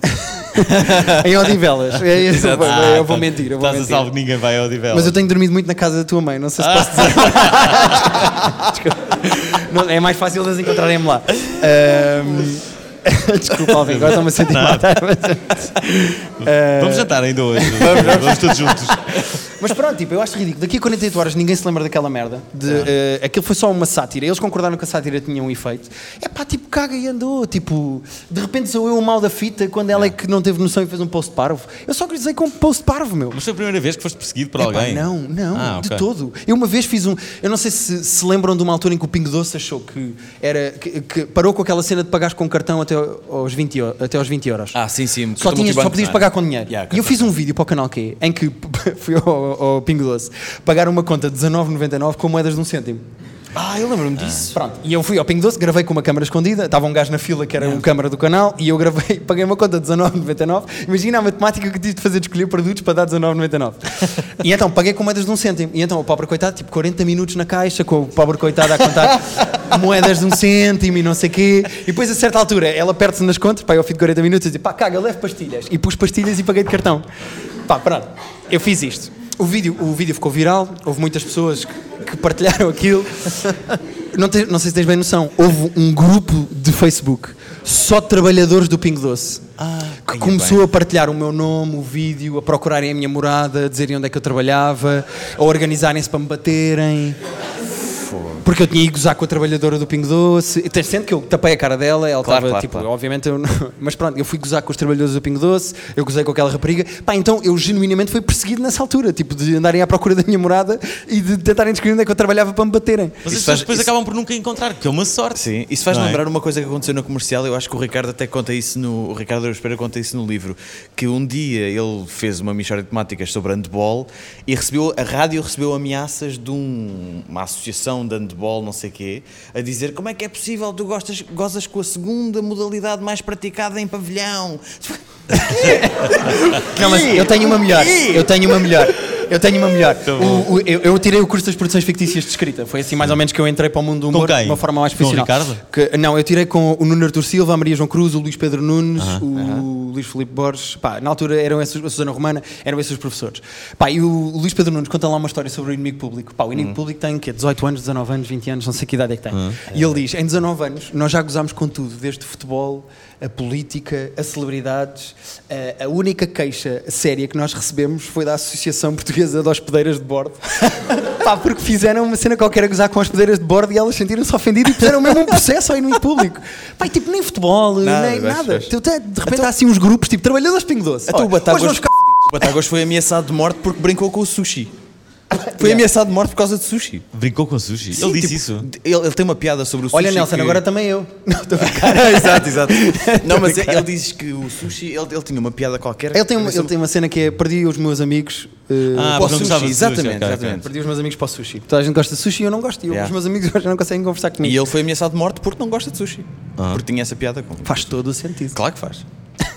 Em Odivelas. É isso, eu, vou- Ah, eu vou tá- mentir, eu vou Estás a mentir. salvo que ninguém vai ao Divela. Mas eu tenho dormido muito na casa da tua mãe, não sei se posso dizer. Desculpa. Não, é mais fácil eles encontrarem-me lá. Ahm, Desculpa, Alvin, agora estou-me a sentir mal. Vamos jantar ainda hoje. Vamos todos juntos. Mas pronto, tipo, eu acho ridículo. Daqui a quarenta e oito horas ninguém se lembra daquela merda. De, eh, aquilo foi só uma sátira. Eles concordaram que a sátira tinha um efeito. É pá, tipo, caga e andou. Tipo, de repente sou eu o mal da fita quando ela é que não teve noção e fez um post parvo. Eu só grisei com um post parvo, meu. Mas foi a primeira vez que foste perseguido por Epá, alguém? não, não, Ah, de ok. todo. Eu uma vez fiz um. Eu não sei se se lembram de uma altura em que o Pingo Doce achou que era. que, que parou com aquela cena de pagares com cartão até aos vinte, eu- até aos vinte euros. Ah, sim, sim. Só, tinhas, só podias pagar com dinheiro. Yeah, e eu fiz um vídeo para o canal Q em que fui ao, ao Pingo Doce pagar uma conta de dezanove noventa e nove com moedas de um cêntimo. Ah, eu lembro-me disso. Pronto, e eu fui ao Pingo Doce, gravei com uma câmara escondida, estava um gajo na fila que era um câmara do canal e eu gravei, paguei uma conta de dezanove noventa e nove. Imagina a matemática que tive de fazer de escolher produtos para dar dezanove noventa e nove. E então paguei com moedas de um cêntimo. E então o pobre coitado, tipo quarenta minutos na caixa, com o pobre coitado a contar moedas de um cêntimo e não sei o quê. E depois a certa altura ela perde-se nas contas, pá, eu fui de quarenta minutos e disse, pá, caga, leve pastilhas. E pus pastilhas e paguei de cartão. Pá, pronto, eu fiz isto. O vídeo, o vídeo ficou viral, houve muitas pessoas que, que partilharam aquilo. Não, te- não sei se tens bem noção, houve um grupo de Facebook só de trabalhadores do Pingo Doce que começou a partilhar o meu nome, o vídeo, a procurarem a minha morada, a dizerem onde é que eu trabalhava, a organizarem-se para me baterem. Porque eu tinha ido gozar com a trabalhadora do Pingo Doce, e sendo que eu tapei a cara dela, ela Claro, estava claro, tipo, claro. obviamente eu não, mas pronto, eu fui gozar com os trabalhadores do Pingo Doce, eu gozei com aquela rapariga, pá, então eu genuinamente fui perseguido nessa altura, tipo, de andarem à procura da minha morada e de tentarem descobrir onde é que eu trabalhava para me baterem. Mas as Isso pessoas faz- depois isso- acabam por nunca encontrar, que é uma sorte. Sim, isso faz Não é? lembrar uma coisa que aconteceu no comercial. Eu acho que o Ricardo até conta isso no. O Ricardo Araújo Pereira conta isso no livro. Que um dia ele fez uma mixórdia de temáticas sobre handball e recebeu, a rádio recebeu ameaças de um- uma associação de handball, não sei o quê, a dizer como é que é possível tu gostas, gozas com a segunda modalidade mais praticada em pavilhão. Não, mas eu tenho uma melhor. Eu tenho uma melhor. Eu tenho uma melhor. O- o- eu, eu tirei o curso das produções fictícias de escrita. Foi assim mais ou menos que eu entrei para o mundo do humor Com quem? de uma forma mais Com o profissional. Ricardo? Que- não, eu tirei com o Nuno Artur Silva, a Maria João Cruz, o Luís Pedro Nunes, o Luís Filipe Borges, pá, na altura eram esses, a Susana Romana, eram esses os professores. Pá, e o Luís Pedro Nunes conta lá uma história sobre o inimigo público. Pá, o inimigo hum. público tem quê? dezoito anos, dezanove anos, vinte anos, não sei que idade é que tem. Hum. E ele diz, em dezanove anos, nós já gozámos com tudo, desde futebol, a política, a celebridades. A, a única queixa séria que nós recebemos foi da Associação Portuguesa de Hospedeiras de Bordo. Pá, porque fizeram uma cena qualquer a gozar com hospedeiras de bordo e elas sentiram-se ofendidas e fizeram mesmo um processo ao inimigo público. Pá, e, tipo, nem futebol, nada, nem nada. Então, de repente então, há assim uns grupos, tipo, trabalhadores Pingo Doce. Então, o Batagas, o Batagas foi ameaçado de morte porque brincou com o sushi. Foi yeah. ameaçado de morte por causa de sushi. Brincou com sushi? Sim, ele disse tipo, isso? Ele, ele tem uma piada sobre o sushi. Olha, Nelson, que... agora também eu. Não, estou a brincar. Exato, exato. Não, mas ele diz que o sushi, ele, ele tinha uma piada qualquer. Ele tem uma, ele tem uma cena que é: perdi os meus amigos uh, ah, para o sushi. sushi. Exatamente, okay, exatamente. Okay. Perdi os meus amigos para o sushi. Toda a gente gosta de sushi e eu não gosto. E eu, yeah. os meus amigos hoje não conseguem conversar comigo. E ele foi ameaçado de morte porque não gosta de sushi. Ah. Porque tinha essa piada com. Faz todo o sentido. Claro que faz.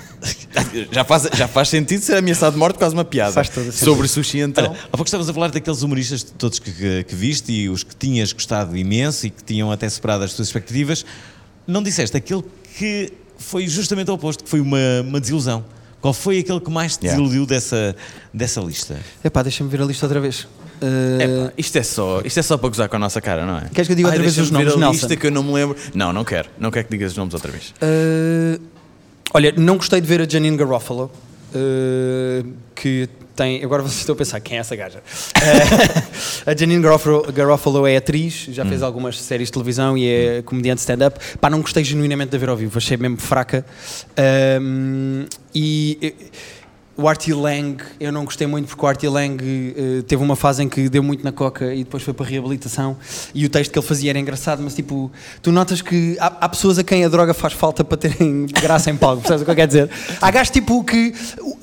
Já faz, já faz sentido ser ameaçado de morte por causa de uma piada. Faz todo sobre sushi, então. Olha, há pouco estavas a falar daqueles humoristas todos que, que, que viste e os que tinhas gostado imenso e que tinham até superado as tuas expectativas. Não disseste aquele que foi justamente o oposto, que foi uma, uma desilusão. Qual foi aquele que mais te desiludiu yeah. dessa, dessa lista? Epá, deixa-me ver a lista outra vez. Uh... Epá, isto, é só, isto é só para gozar com a nossa cara, não é? Queres que eu diga outra Ai, vez os nomes, ver a Nelson? lista que eu não me lembro. Não, não quero. Não quero que digas os nomes outra vez. Uh... Olha, não gostei de ver a Janine Garofalo, uh, que tem... Agora vocês estão a pensar, quem é essa gaja? Uh, a Janine Garofalo, Garofalo é atriz, já fez hum. algumas séries de televisão e é comediante stand-up. Pá, não gostei genuinamente de a ver ao vivo, achei mesmo fraca. Um, e... O Artie Lang, eu não gostei muito porque o Artie Lang uh, teve uma fase em que deu muito na coca e depois foi para a reabilitação e o texto que ele fazia era engraçado, mas tipo, tu notas que há, há pessoas a quem a droga faz falta para terem graça em palco, percebes o que eu quero dizer? Há gajos tipo que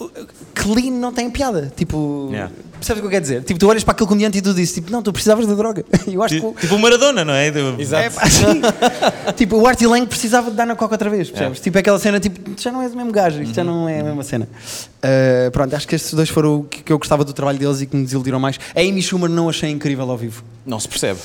clean não tem piada, tipo, yeah. percebes o que eu quero dizer? Tipo, tu olhas para aquele comediante e tu dizes, tipo, não, tu precisavas da droga. Eu acho tipo, que... tipo o Maradona, não é? Exato. É, pá, sim. Tipo, o Artie Lang precisava de dar na coca outra vez, percebes? Yeah. Tipo, aquela cena, tipo, já não és o mesmo gajo, isto uhum. já não é a mesma cena. Uh, pronto, acho que estes dois foram o que, que eu gostava do trabalho deles e que me desiludiram mais. A Amy Schumer não achei incrível ao vivo. Não se percebe.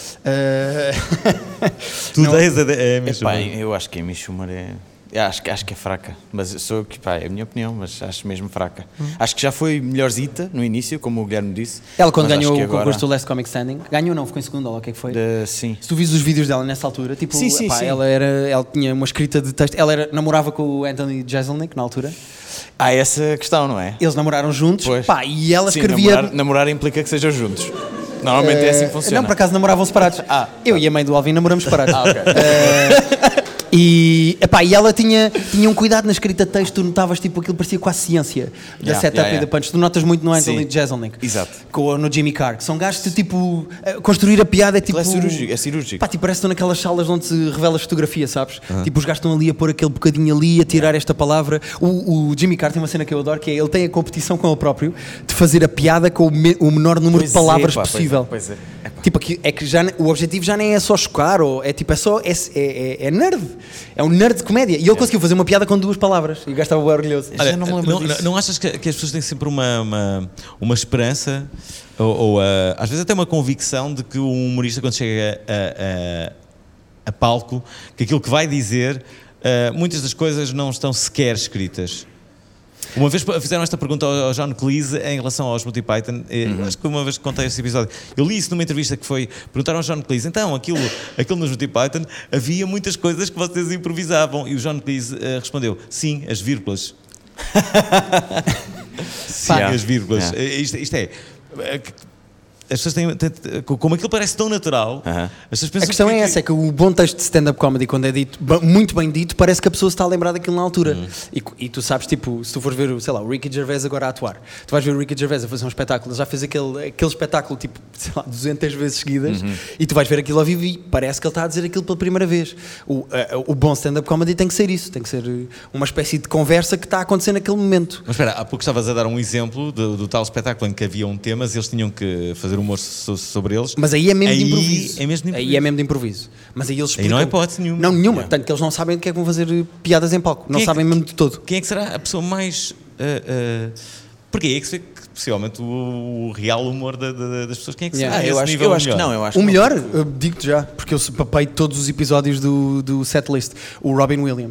Uh... tu tens a Amy Schumer? Eu acho que a Amy Schumer é... Eu acho, acho que é fraca, mas sou que pá, é a minha opinião, mas acho mesmo fraca. Hum. Acho que já foi melhorzita no início, como o Guilherme disse. Ela quando ganhou o agora... concurso do Last Comic Standing, ganhou não, ficou em segundo, ou o que é que foi? De, sim. Se tu vis os vídeos dela nessa altura, tipo, sim, sim, epá, sim. Ela, era, ela tinha uma escrita de texto, ela era, namorava com o Anthony Jeselnik na altura. Há essa questão, não é? Eles namoraram juntos, pá, e ela sim, escrevia... Namorar, namorar implica que sejam juntos. Normalmente uh, é assim que funciona. Não, por acaso namoravam separados. ah, eu tá. e a mãe do Alvin namoramos separados. ah, ok. Uh, E, epá, e ela tinha, tinha um cuidado na escrita de texto, tu notavas tipo aquilo parecia quase ciência da yeah, setup yeah, e da punch. Tu notas muito no Anthony Sim. Jeselnik, Exato. Com, no Jimmy Carr, que são gajos que tipo, construir a piada é tipo. É cirúrgico. É cirúrgico. Pá, tipo, parece que estão naquelas salas onde se revela a fotografia, sabes? Uh-huh. Tipo, os gajos estão ali a pôr aquele bocadinho ali, a tirar yeah. esta palavra. O, o Jimmy Carr tem uma cena que eu adoro, que é ele tem a competição com ele próprio de fazer a piada com o, me, o menor número pois de palavras é, pá, possível. Pois é, pois é. Tipo, aqui, é que já, o objetivo já nem é só chocar, ou é tipo, é só, é, é, é nerd. É um nerd de comédia. E ele é. conseguiu fazer uma piada com duas palavras. E o gajo estava bem orgulhoso. Olha, não, não, não achas que, que as pessoas têm sempre uma, uma, uma esperança, ou, ou uh, às vezes até uma convicção de que o humorista, quando chega a, a, a palco, que aquilo que vai dizer, uh, muitas das coisas não estão sequer escritas? Uma vez fizeram esta pergunta ao John Cleese em relação aos Monty Python. Uhum. Acho que uma vez que contei esse episódio, eu li isso numa entrevista que foi, perguntaram ao John Cleese, então aquilo, aquilo nos Monty Python havia muitas coisas que vocês improvisavam, e o John Cleese uh, respondeu, sim, as vírgulas. Sim, yeah. as vírgulas. Yeah. Isto, isto é... As pessoas têm, têm, como aquilo parece tão natural, uh-huh. as pessoas pensam a questão que... é essa, é que o bom texto de stand-up comedy, quando é dito, muito bem dito, parece que a pessoa se está a lembrar daquilo na altura. Uhum. E, e tu sabes, tipo, se tu fores ver, sei lá, o Ricky Gervais agora a atuar, tu vais ver o Ricky Gervais a fazer um espetáculo, já fez aquele, aquele espetáculo, tipo, sei lá, duzentas vezes seguidas, uhum. e tu vais ver aquilo ao vivo e parece que ele está a dizer aquilo pela primeira vez. O, uh, o bom stand-up comedy tem que ser isso, tem que ser uma espécie de conversa que está a acontecer naquele momento. Mas espera, há pouco estavas a dar um exemplo do, do tal espetáculo em que haviam temas e eles tinham que fazer humor sobre eles. Mas aí é mesmo aí de improviso. É mesmo de improviso. Aí é mesmo de improviso. Mas aí eles explicam... Aí não é hipótese nenhuma. Não, nenhuma. Yeah. Tanto que eles não sabem do que é que vão fazer piadas em palco. Quem não é sabem que, mesmo de todo. Quem é que será a pessoa mais... Uh, uh, porque é que se vê que possivelmente o, o real humor da, da, das pessoas, quem é que será? Yeah. Ah, eu acho, eu acho que não. Eu acho o que melhor, não. Digo-te já, porque eu papei todos os episódios do, do setlist. O Robin Williams.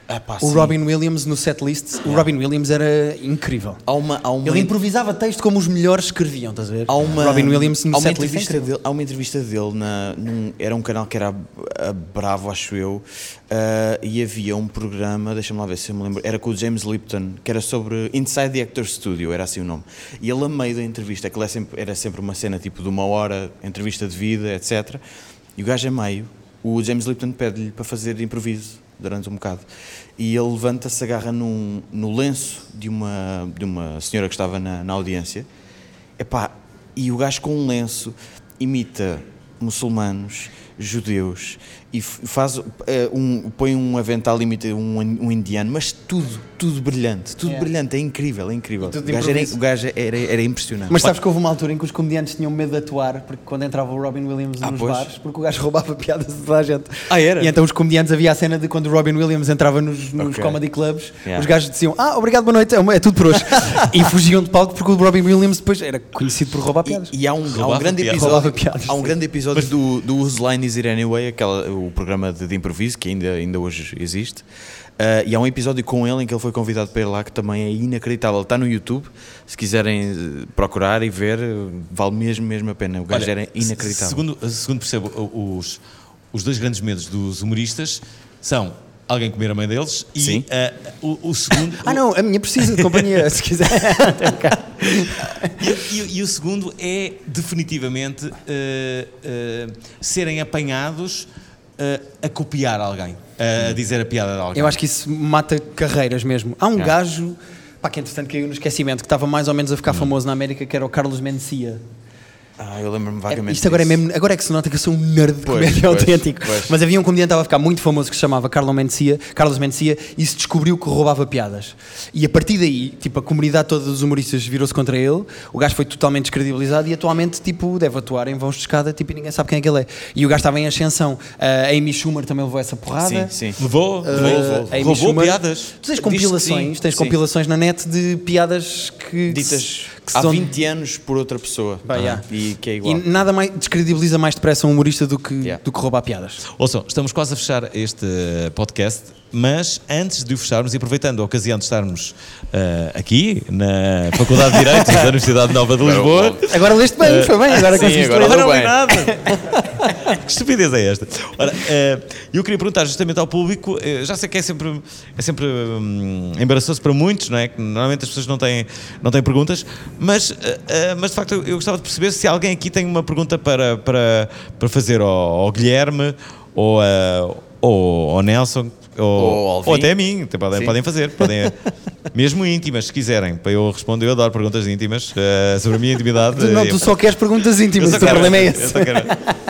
Ah, pá, O sim. Robin Williams no setlist, o Robin Williams era incrível. Há uma, há uma, Ele improvisava texto como os melhores escreviam, estás a ver? há uma, Robin Williams no há uma setlist é entrevista incrível. dele, há uma entrevista dele na, num, era um canal que era a, a Bravo, acho eu, uh, e havia um programa, deixa-me lá ver se eu me lembro, era com o James Lipton, que era sobre Inside the Actors Studio, era assim o nome. E ele, a meio da entrevista, aquilo é sempre, era sempre uma cena tipo de uma hora, entrevista de vida, etcétera. E o gajo a meio, o James Lipton pede-lhe para fazer improviso durante um bocado. E ele levanta-se, agarra num, no lenço de uma, de uma senhora que estava na, na audiência. Epá, e o gajo com um lenço imita muçulmanos, judeus, e faz, uh, um, põe um avental, imita um, um indiano, mas tudo, tudo brilhante, tudo Yeah. brilhante, é incrível, é incrível. tudo O de gajo, era, improviso. o gajo era, era impressionante. Mas sabes que houve uma altura em que os comediantes tinham medo de atuar, porque quando entrava o Robin Williams Ah, nos pois. bares, porque o gajo roubava piadas de toda a gente. Ah, era? E então os comediantes, havia a cena de quando o Robin Williams entrava nos, nos Ok. comedy clubs, Yeah. os gajos diziam, ah, obrigado, boa noite, é, uma- é tudo por hoje. E fugiam de palco porque o Robin Williams depois era conhecido por roubar piadas. E, e há um, há um Roubava grande piadas. episódio, Roubava piadas, há um sim. grande episódio do, do Whose Line Is It Anyway, aquela, o programa de, de improviso que ainda, ainda hoje existe. Uh, e há um episódio com ele em que ele foi convidado para ir lá que também é inacreditável. Está no YouTube, se quiserem uh, procurar e ver, uh, vale mesmo, mesmo a pena. O gajo Olha, era inacreditável. Segundo, segundo percebo, os, os dois grandes medos dos humoristas são alguém comer a mãe deles e Sim. ah, o, o segundo. Ah não, a minha precisa de companhia, se quiser. E, e- e o segundo é definitivamente ah, ah, serem apanhados ah, a copiar alguém, a dizer a piada de alguém. Eu acho que isso mata carreiras mesmo. Há um gajo, pá, que entretanto caiu no esquecimento, que estava mais ou menos a ficar famoso na América, que era o Carlos Mencia. Ah, eu lembro-me vagamente Isto agora é, disso. mesmo, agora é que se nota que eu sou um nerd de Pois, comédia pois, autêntico. pois. Mas havia um comediante que estava a ficar muito famoso que se chamava Carlos Mencia, Carlos Mencia e se descobriu que roubava piadas. E a partir daí, tipo, a comunidade toda dos humoristas virou-se contra ele, o gajo foi totalmente descredibilizado e atualmente, tipo, deve atuar em vãos de escada, tipo, e ninguém sabe quem é que ele é. E o gajo estava em ascensão. A Amy Schumer também levou essa porrada. Sim, sim. Levou, Uh, levou, a Amy roubou Schumer- piadas. Tu tens Diz que compilações, sim, tens sim. compilações na net de piadas que Ditas que se há dão- vinte anos por outra pessoa. Pá, yeah. E que é E igual. nada mais descredibiliza mais depressa um humorista do que, Yeah. do que roubar piadas. Ouçam, estamos quase a fechar este eh, podcast, mas antes de o fecharmos e aproveitando a ocasião de estarmos eh, aqui na Faculdade de Direito da Universidade Nova de Lisboa. Agora leste bem, foi bem, agora sim, conseguiste agora ler. deu não bem. li nada. Que estupidez é esta? Ora, eh, eu queria perguntar justamente ao público, eh, já sei que é sempre, é sempre hum, embaraçoso para muitos, não é? Que normalmente as pessoas não têm, não têm perguntas, mas, eh, eh, mas de facto eu, eu gostava de perceber se alguém aqui tem uma pergunta para, para, para fazer ao, ao Guilherme ou, a- ou ao Nelson. Ou, Ou ao Alvin. ou até a mim, podem, Sim. podem fazer, podem, mesmo íntimas, se quiserem, para eu responder. Eu adoro perguntas íntimas eh, sobre a minha intimidade. Tu, não, Eh, tu só queres perguntas íntimas, eu só o teu quero- problema é eu esse. só quero-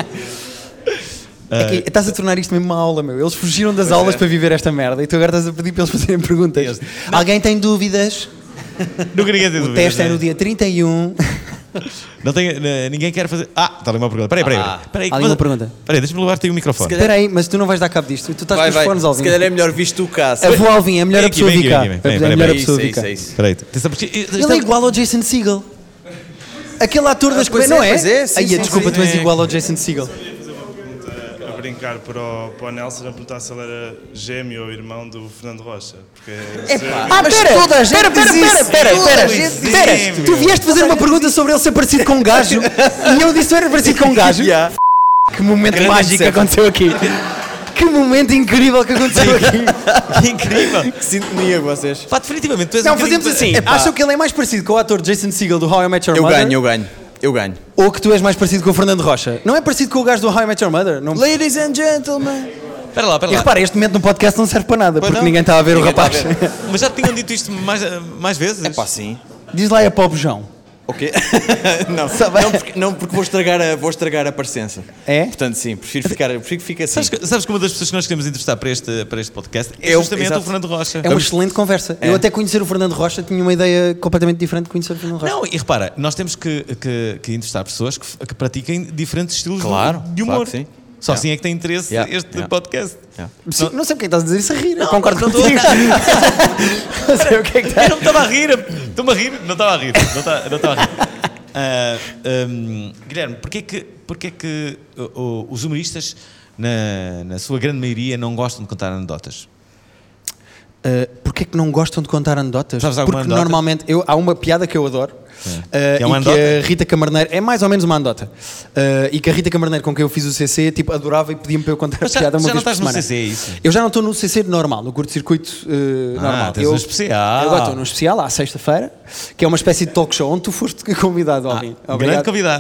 É que estás a tornar isto mesmo uma aula, meu. Eles fugiram das aulas para viver esta merda e tu agora estás a pedir para eles fazerem perguntas. Alguém tem dúvidas? Nunca ninguém tem O dúvidas, teste é não no dia trinta e um. Não tem, eh, ninguém quer fazer. Ah, está ali uma pergunta. Peraí, peraí. Ah, peraí. alguma mas- pergunta? Peraí, deixa-me levar-te aí o microfone. Espera aí, mas tu não vais dar cabo disto. Tu estás Vai, com os vai. fones, Alvin. Se calhar é melhor visto o caso. A voz Alvin, é melhor Vem a aqui, pessoa vem aqui, ficar. vem aqui, vem, É peraí, melhor a peraí. pessoa Isso, isso, ficar. isso. Peraí, atenção, porque- Ele é igual ao Jason Segel. Aquele ator das pois coisas, é, não é? pois é, sim, Aí, sim, desculpa, sim. tu és É. igual ao Jason Segel. A brincar para o, para o Nelson a perguntar se ele era gêmeo ou irmão do Fernando Rocha. Porque Ah, pera, toda a gente pera, pera, pera, pera, pera, pera. Tu vieste fazer uma pergunta sobre ele ser parecido com um gajo e eu disse que era parecido com um gajo. Yeah. Que momento Grande mágico que decepção. aconteceu aqui. Que momento incrível que aconteceu aqui. Que incrível. Que sintonia vocês. Pá, definitivamente, tu és Não, um bocadinho- fazemos assim. Epá, Acham que ele é mais parecido com o ator Jason Segel do How I Met Your Eu Mother? ganho, eu ganho. Eu ganho. Ou que tu és mais parecido com o Fernando Rocha? Não é parecido com o gajo do How I Met Your Mother? Não... Ladies and gentlemen. Espera lá, espera E lá. repara, este momento no podcast não serve para nada, Pois porque não. ninguém está a ver Ninguém o rapaz. está a ver. Mas já te tinham dito isto mais, mais vezes? É pá, sim. Diz lá a Pop João. Ok. não, não, porque, não, porque vou estragar a, vou estragar a parecença. É? Portanto, sim, prefiro ficar, prefiro que fique assim. Sabes, que- sabes que uma das pessoas que nós queremos entrevistar para este, para este podcast é Eu, justamente exato. o Fernando Rocha. É uma excelente conversa. É. Eu até conhecer o Fernando Rocha tinha uma ideia completamente diferente de conhecer o Fernando Rocha. Não, e repara, nós temos que, que, que entrevistar pessoas que, que pratiquem diferentes estilos de- Claro, de humor. claro que sim. Só Yeah. assim é que tem interesse Yeah, este yeah. podcast. Yeah. Sim, não sei porque estás a dizer isso a rir. eu Não, concordo não estou- contigo. Não sei o que é que Eu está. não me estava a rir, estou-me a rir, não estava a rir, não estava, não estava a rir. Ah, hum, Guilherme, porquê que, porquê que o- o- os humoristas, na, na sua grande maioria, não gostam de contar anedotas? Uh, Porquê é que não gostam de contar anedotas? Sabes alguma Porque anedota? normalmente, eu, há uma piada que eu adoro. Uh, Que é uma e que anedota? a Rita Camarneiro é mais ou menos uma anedota uh, e que a Rita Camarneiro com quem eu fiz o C C tipo, adorava e pedia-me para eu contar Mas a já- piada uma já não vez por estás no semana. C C, é isso? Eu já não estou no C C normal, no curto-circuito uh, Ah, normal. tens eu, um especial. eu agora estou num especial, à sexta-feira, que é uma espécie de talk show onde tu foste convidado, Alvin. Um grande convidado.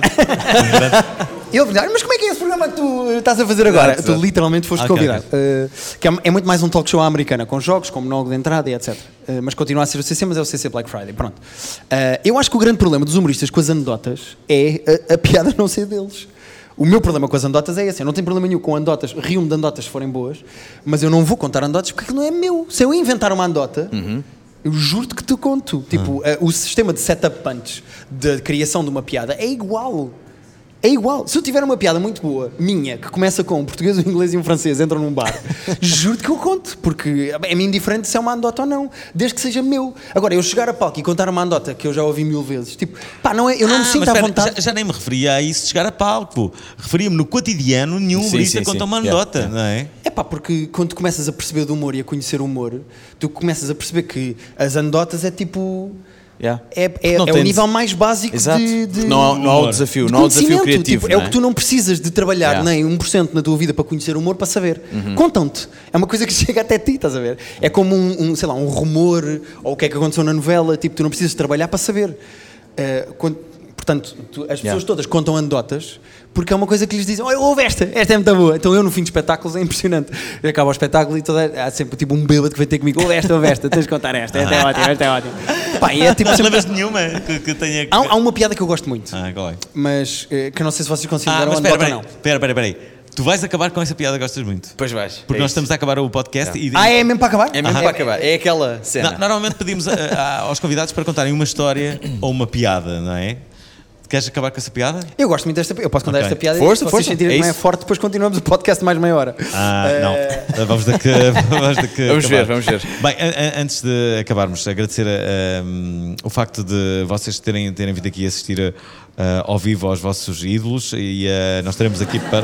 E ele perguntou, mas como é que é esse programa que tu estás a fazer agora? Tu literalmente foste Ok, convidado. Uh, que é, é muito mais um talk show à americana, com jogos, com monólogo de entrada e etcétera. Uh, mas continua a ser o C C, mas é o C C Black Friday. Pronto. Uh, eu acho que o grande problema dos humoristas com as anedotas é a, a piada não ser deles. O meu problema com as anedotas é esse. Eu não tenho problema nenhum com anedotas. Rio-me de anedotas se forem boas, mas eu não vou contar anedotas porque aquilo não é meu. Se eu inventar uma anedota... Uhum. Eu juro-te que te conto. Tipo, uh, o sistema de setup punch, de criação de uma piada, é igual. É igual. Se eu tiver uma piada muito boa, minha, que começa com um português, um inglês e um francês, entram num bar, juro-te que eu conto, porque é-me indiferente se é uma anedota ou não, desde que seja meu. Agora, eu chegar a palco e contar uma anedota que eu já ouvi mil vezes, tipo, pá, não é, eu não Ah, me sinto mas à espera, vontade. Já, já nem me referia a isso de chegar a palco. Referia-me no cotidiano, nenhum Sim, humorista sim, conta sim. uma Yeah, anedota, yeah. não é? É pá, porque quando tu começas a perceber do humor e a conhecer o humor, tu começas a perceber que as anedotas é tipo... Yeah. É, é, Não é o tem- nível mais básico Exato. de, de... Não, há- não há o humor. desafio, de não há o desafio conhecimento, criativo. tipo, é não o que tu não precisas de trabalhar Yeah. nem um por cento na tua vida para conhecer o humor para saber. Contam-te. É uma coisa que chega até ti, estás a ver? É como um, um, sei lá, um rumor ou o que é que aconteceu na novela. Tipo, tu não precisas de trabalhar para saber. Uh, quando- portanto, tu- as pessoas Yeah. todas contam anedotas porque é uma coisa que lhes dizem, olha, ouve esta, esta é muito boa. Então eu no fim de espetáculos é impressionante. Eu acabo o espetáculo e toda, há sempre tipo um bêbado que vem ter comigo, ouve esta, ouve esta, tens de contar esta, esta é ótima, esta é ótima. Pá, e é tipo Não te sempre... lembras de nenhuma que, que tenha... há, há uma piada que eu gosto muito, Ah, qual é? mas eh, que eu não sei se vocês Ah, consideram mas espera, anedota espera, ou não. espera, espera, espera aí. Tu vais acabar com essa piada que gostas muito. Pois vais. Porque é nós isso. estamos a acabar o podcast e... Ah, é mesmo para acabar? É mesmo Ah, para acabar. É aquela cena. No- Normalmente pedimos a- a- aos convidados para contarem uma história ou uma piada, não é? Queres acabar com essa piada? Eu gosto muito desta piada. Eu posso contar Ok. esta piada Força, e se vocês força. sentirem É que não é isso. forte, depois continuamos o podcast mais meia hora. Ah, Eh, não. Vamos ter que, vamos ter que Vamos acabar. ver, vamos ver. Bem, an- an- antes de acabarmos, agradecer a- um, o facto de vocês terem, terem vindo aqui assistir a- a- ao vivo aos vossos ídolos e uh, nós estaremos aqui para.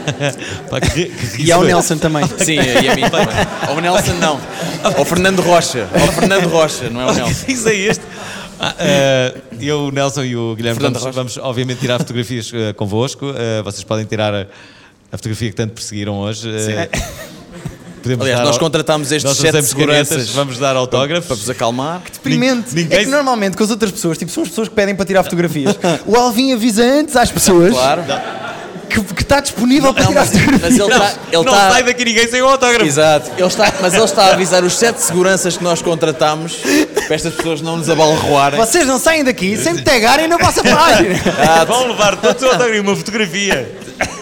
para que, que E ao Nelson também. Sim, e a mim também. Ao Nelson não. Ao Fernando Rocha. Ao Fernando Rocha, não é o Nelson. Que isso é este? Ah, eh, eu, o Nelson e o Guilherme Fernando vamos, Rocha. vamos, obviamente, tirar fotografias uh, convosco. Uh, vocês podem tirar a, a fotografia que tanto perseguiram hoje. Uh, podemos Aliás, dar nós au- contratámos estes nós sete trouxemos canetas, seguranças vamos dar autógrafos. para vos acalmar. Deprimente. Ninguém- É que normalmente com as outras pessoas, tipo, são as pessoas que pedem para tirar fotografias. O Alvin avisa antes às pessoas Claro. que, que está disponível para Não, tirar mas, fotografias. mas ele Não, está. Ele não está sai daqui ninguém sem o autógrafo. Exato. Ele está, mas ele está a avisar os sete seguranças que nós contratámos para estas pessoas não nos abalroarem. Vocês não saem daqui sem me tagarem na vossa página. Ah, vão levar todos o autógrafo e uma fotografia.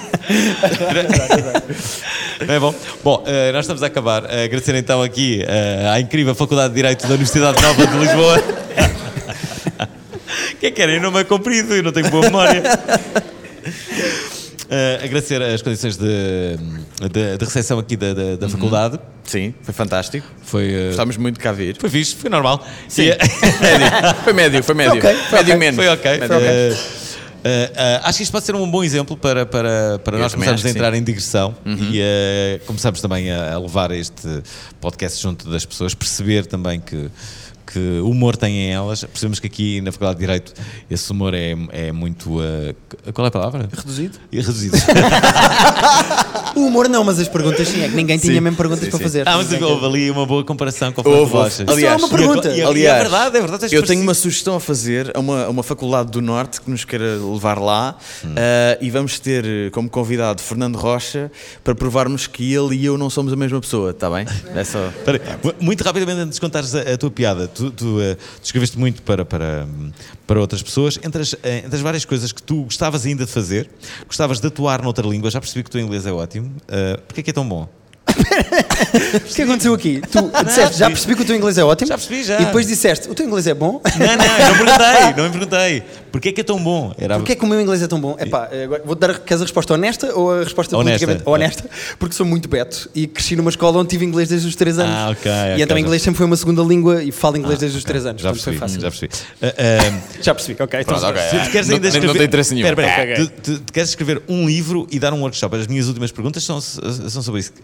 Não é bom? Bom, eh, nós estamos a acabar. Eh, agradecer então aqui eh, à incrível Faculdade de Direito da Universidade Nova de Lisboa. O que é que era? Eu não me é comprido, eu não tenho boa memória. Eh, agradecer as condições de, de, de recepção aqui da, da, da faculdade. Sim, foi fantástico. Foi, eh, Gostámos muito de cá vir. foi fixe, foi normal. Sim. E, eh, Médio. Foi médio, foi médio. ok, foi médio ok. menos. Foi ok. Médio menos. Eh, eh, eh, acho que isto pode ser um bom exemplo para, para, para Eu nós também começarmos acho a que entrar sim. em digressão e eh, começarmos também a, a levar este podcast junto das pessoas, perceber também que, que o humor tem em elas. Percebemos que aqui na Faculdade de Direito esse humor é, é muito. eh, qual é a palavra? Reduzido? E reduzido. O humor não, mas as perguntas sim, é que ninguém tinha Sim, mesmo perguntas sim, para sim. fazer. Ah, mas houve ali uma boa comparação com o Fernando Houve, houve. Rocha. Aliás, Isso é uma pergunta. E, e, e Aliás, é verdade, é verdade. Eu tenho uma sugestão a fazer a uma, a uma faculdade do Norte que nos queira levar lá eh, e vamos ter eh, como convidado Fernando Rocha para provarmos que ele e eu não somos a mesma pessoa, está bem? É só. Espera aí, muito rapidamente, antes de contares a, a tua piada, tu, tu, eh, tu escreveste muito para, para, para outras pessoas. Entre as, eh, entre as várias coisas que tu gostavas ainda de fazer, gostavas de atuar noutra língua. Já percebi que o teu inglês é ótimo. Uh, Porquê é que é tão bom? O que aconteceu aqui? Tu disseste, já percebi que o teu inglês é ótimo. Já percebi, já. E depois disseste, o teu inglês é bom? Não, não, eu não perguntei, não me perguntei. Porquê é que é tão bom? Era... Porquê é que o meu inglês é tão bom? Epá, agora vou-te dar, queres a resposta honesta ou a resposta Honesta. politicamente honesta? Porque sou muito beto e cresci numa escola onde tive inglês desde os três anos. Ah, ok, E ok, então já inglês sempre foi uma segunda língua e falo inglês Ah, desde os ok. três anos. Já portanto foi percebi, fácil. já percebi. Uh, uh, Já percebi, ok. Então, Pronto, ok. se tu queres Não- ainda não- não escrever... tem interesse nenhum. Espera, espera. Ok. Tu, tu- tu queres escrever um livro e dar um workshop? As minhas últimas perguntas são, são sobre isso. Queres dar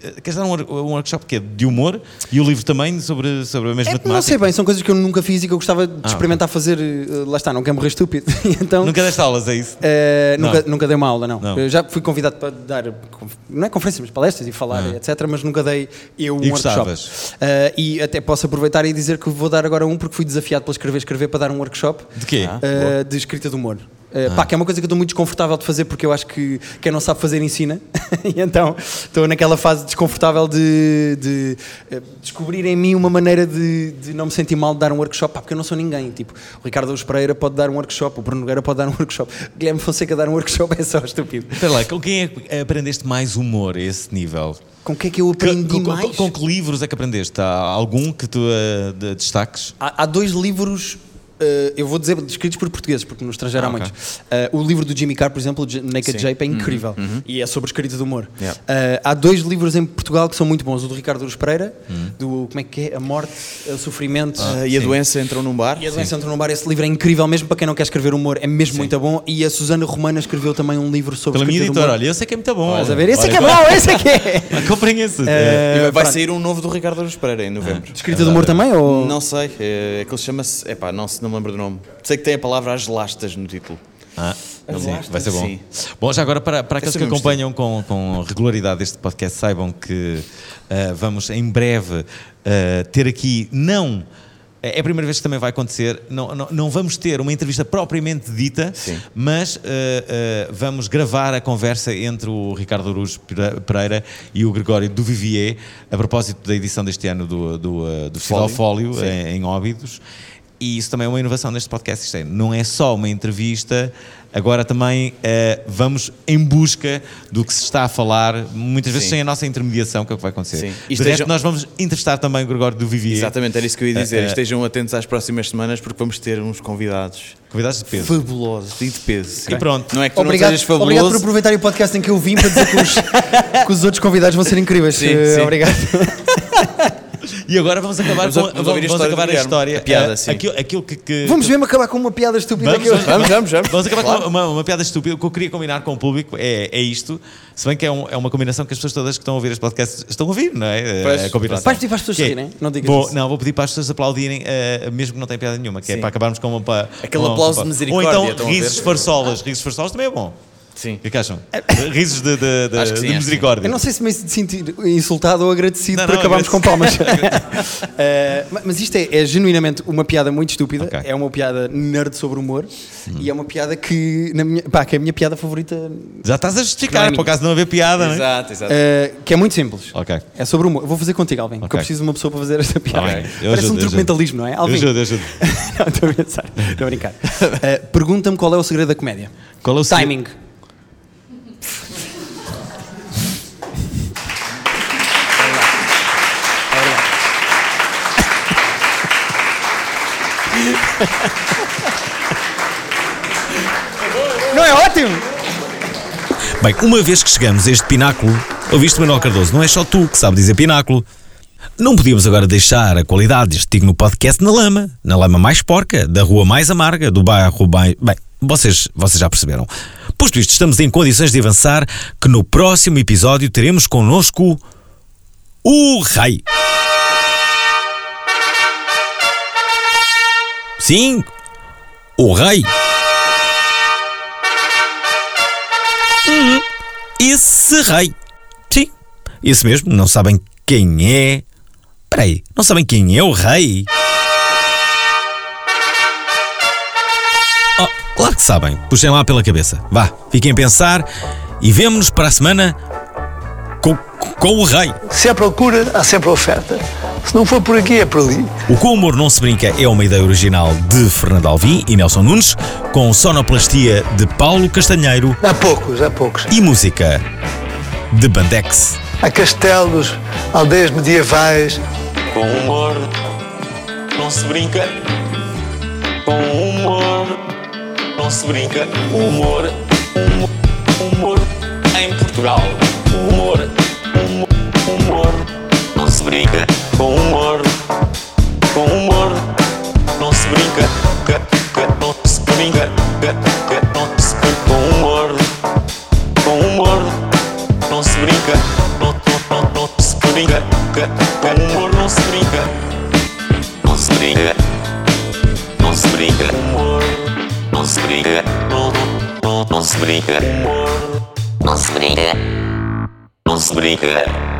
um, um workshop que é de humor e o livro também sobre, sobre a mesma É, temática? não sei bem, são coisas que eu nunca fiz e que eu gostava de Ah, experimentar fazer. uh, Lá está, não quero morrer estúpido. Então, Nunca deste aulas, é isso? Uh, Não. nunca, nunca dei uma aula, não. Não. Eu já fui convidado para dar, conf- não é conferências, mas palestras e falar, Ah. etcétera. Mas nunca dei eu um E workshop. gostavas? Uh, e até posso aproveitar e dizer que vou dar agora um, porque fui desafiado pelo Escrever Escrever para dar um workshop De quê? uh, de escrita de humor. Uh, pá, que é uma coisa que eu estou muito desconfortável de fazer, porque eu acho que quem não sabe fazer ensina. E então estou naquela fase desconfortável de, de uh, descobrir em mim uma maneira de, de não me sentir mal de dar um workshop, pá, porque eu não sou ninguém. Tipo, o Ricardo Araújo Pereira pode dar um workshop, o Bruno Nogueira pode dar um workshop, o Guilherme Fonseca dar um workshop é só estúpido. Espera lá, com quem é que aprendeste mais humor a esse nível? Com o que é que eu aprendi com, com- mais? com que livros é que aprendeste? Há algum que tu uh, de- destaques? Há, há dois livros, eh, eu vou dizer escritos por portugueses, porque no estrangeiro Ah, há ok. muitos. Eh, o livro do Jimmy Carr, por exemplo, o J- Naked Sim. Jape, é incrível. E é sobre escrita de humor. Yeah. Eh, há dois livros em Portugal que são muito bons. O do Ricardo Araújo Pereira, do, como é que é? A Morte, o Sofrimento. Ah, e a sim. doença entrou num bar. E a doença entrou num bar. Esse livro é incrível, mesmo para quem não quer escrever humor, é mesmo muito bom. E a Susana Romana escreveu também um livro sobre Pela minha escrita de editora, humor. olha, eu sei que é muito bom. Estás a ver? Esse é que é Olha, bom, esse é que é! comprem esse. Eh, E vai pronto. sair um novo do Ricardo Araújo Pereira em novembro. Escrita de humor também? Ou... Não sei, é, é que ele chama-se. Epá, não, se- não me lembro do nome. Sei que tem a palavra as lastas no título. Ah, As sim, lastas, vai ser bom. sim. Bom, já agora para, para aqueles que sabemos acompanham com, com regularidade este podcast, saibam que ah, vamos em breve ah, ter aqui, não, é a primeira vez que também vai acontecer, não, não, não vamos ter uma entrevista propriamente dita, Sim. mas ah, ah, vamos gravar a conversa entre o Ricardo Araújo Pereira e o Gregório do Vivier, a propósito da edição deste ano do, do, ah, do Festival Fólio, Sim. em, em Óbidos. E isso também é uma inovação neste podcast. Isto é, não é só uma entrevista, agora também eh, vamos em busca do que se está a falar, muitas vezes Sim. sem a nossa intermediação, que é o que vai acontecer. Sim. De E resto, estejam- nós vamos entrevistar também o Gregório do Vivier. Exatamente, era isso que eu ia dizer. Eh, eh, Estejam atentos às próximas semanas porque vamos ter uns convidados Convidados de peso. fabulosos e de peso. E pronto. Não é que tu Obrigado, não sejas fabuloso. obrigado por aproveitar o podcast em que eu vim para dizer que os, que os outros convidados vão ser incríveis. Sim, Eh, sim. Obrigado. E agora vamos acabar Vamos com a- vamos ouvir a vamos história acabar do a Guilherme. história. A piada, eh, sim. Aquilo, aquilo que, que- Vamos mesmo acabar com uma piada estúpida Vamos, que eu... vamos, Vamos, vamos, vamos. Vamos acabar Claro. com uma, uma piada estúpida. O que eu queria combinar com o público é, é isto. Se bem que é, um- é uma combinação que as pessoas todas que estão a ouvir este podcast estão a ouvir, não é? Pois. É a combinação. Vais pedir para as pessoas Que é- rirem? Não digas vou, isso. Não, vou pedir para as pessoas aplaudirem, eh, mesmo que não tenha piada nenhuma, que é Sim. para acabarmos com uma. pa- Aquele uma- aplauso uma- de misericórdia, Ou então estão a ver? risos farsolas. Risos farsolas também é bom. Sim. O que é que acham? Risos de, de, de, Acho que sim, de acho que misericórdia. Eu não sei se me sinto insultado ou agradecido Não, por não, acabarmos com agradecido. palmas. Eh, mas isto é, é genuinamente uma piada muito estúpida. Ok. É uma piada nerd sobre humor. E é uma piada que, na minha, pá, que é a minha piada favorita. Já estás a justificar, Não é por acaso não haver piada, não é? Exato, exato. eh, que é muito simples. Ok. É sobre humor. Eu vou fazer contigo, Alvin, que Ok. eu preciso de uma pessoa para fazer esta piada. Ok. Eu Parece ajudo, um eu documentalismo, não é? Eu Alvin. ajudo, eu ajudo. Não, estou a pensar. Estou a brincar. Eh, Pergunta-me qual é o segredo da comédia. Qual é o segredo? Timing. Não é ótimo? Bem, uma vez que chegamos a este pináculo, ouviste, Manuel Cardoso, não é só tu que sabe dizer pináculo. Não podíamos agora deixar a qualidade deste digno podcast na lama, na lama mais porca, da rua mais amarga, do bairro mais... Bem, vocês, vocês já perceberam. Posto isto, estamos em condições de avançar que no próximo episódio teremos connosco o Rei. Sim, o Rei. Hum, esse Rei. Sim, esse mesmo. Não sabem quem é? Espera aí, não sabem quem é o Rei? Oh, claro que sabem. Puxem lá pela cabeça. Vá, fiquem a pensar e vemo-nos para a semana com, com o Rei. Se há procura, há sempre oferta. Se não for por aqui, é por ali. O Com Humor Não Se Brinca é uma ideia original de Fernando Alvim e Nelson Nunes, com sonoplastia de Paulo Castanheiro Há poucos, há poucos. e música de Bandex. Há castelos, aldeias medievais. Com humor não se brinca. Com humor não se brinca. Humor, humor, humor em Portugal. Humor, humor, humor não se brinca. Com humor, com humor não se brinca. Que, que, não se brinca. Que, que, não se brinca. Com humor, com humor não se brinca. Não, não, não, não se brinca. brinca, com humor não se brinca. Não se brinca, não se brinca, humor. Não se brinca, não, não, não se brinca, humor. Não se brinca, não se brinca.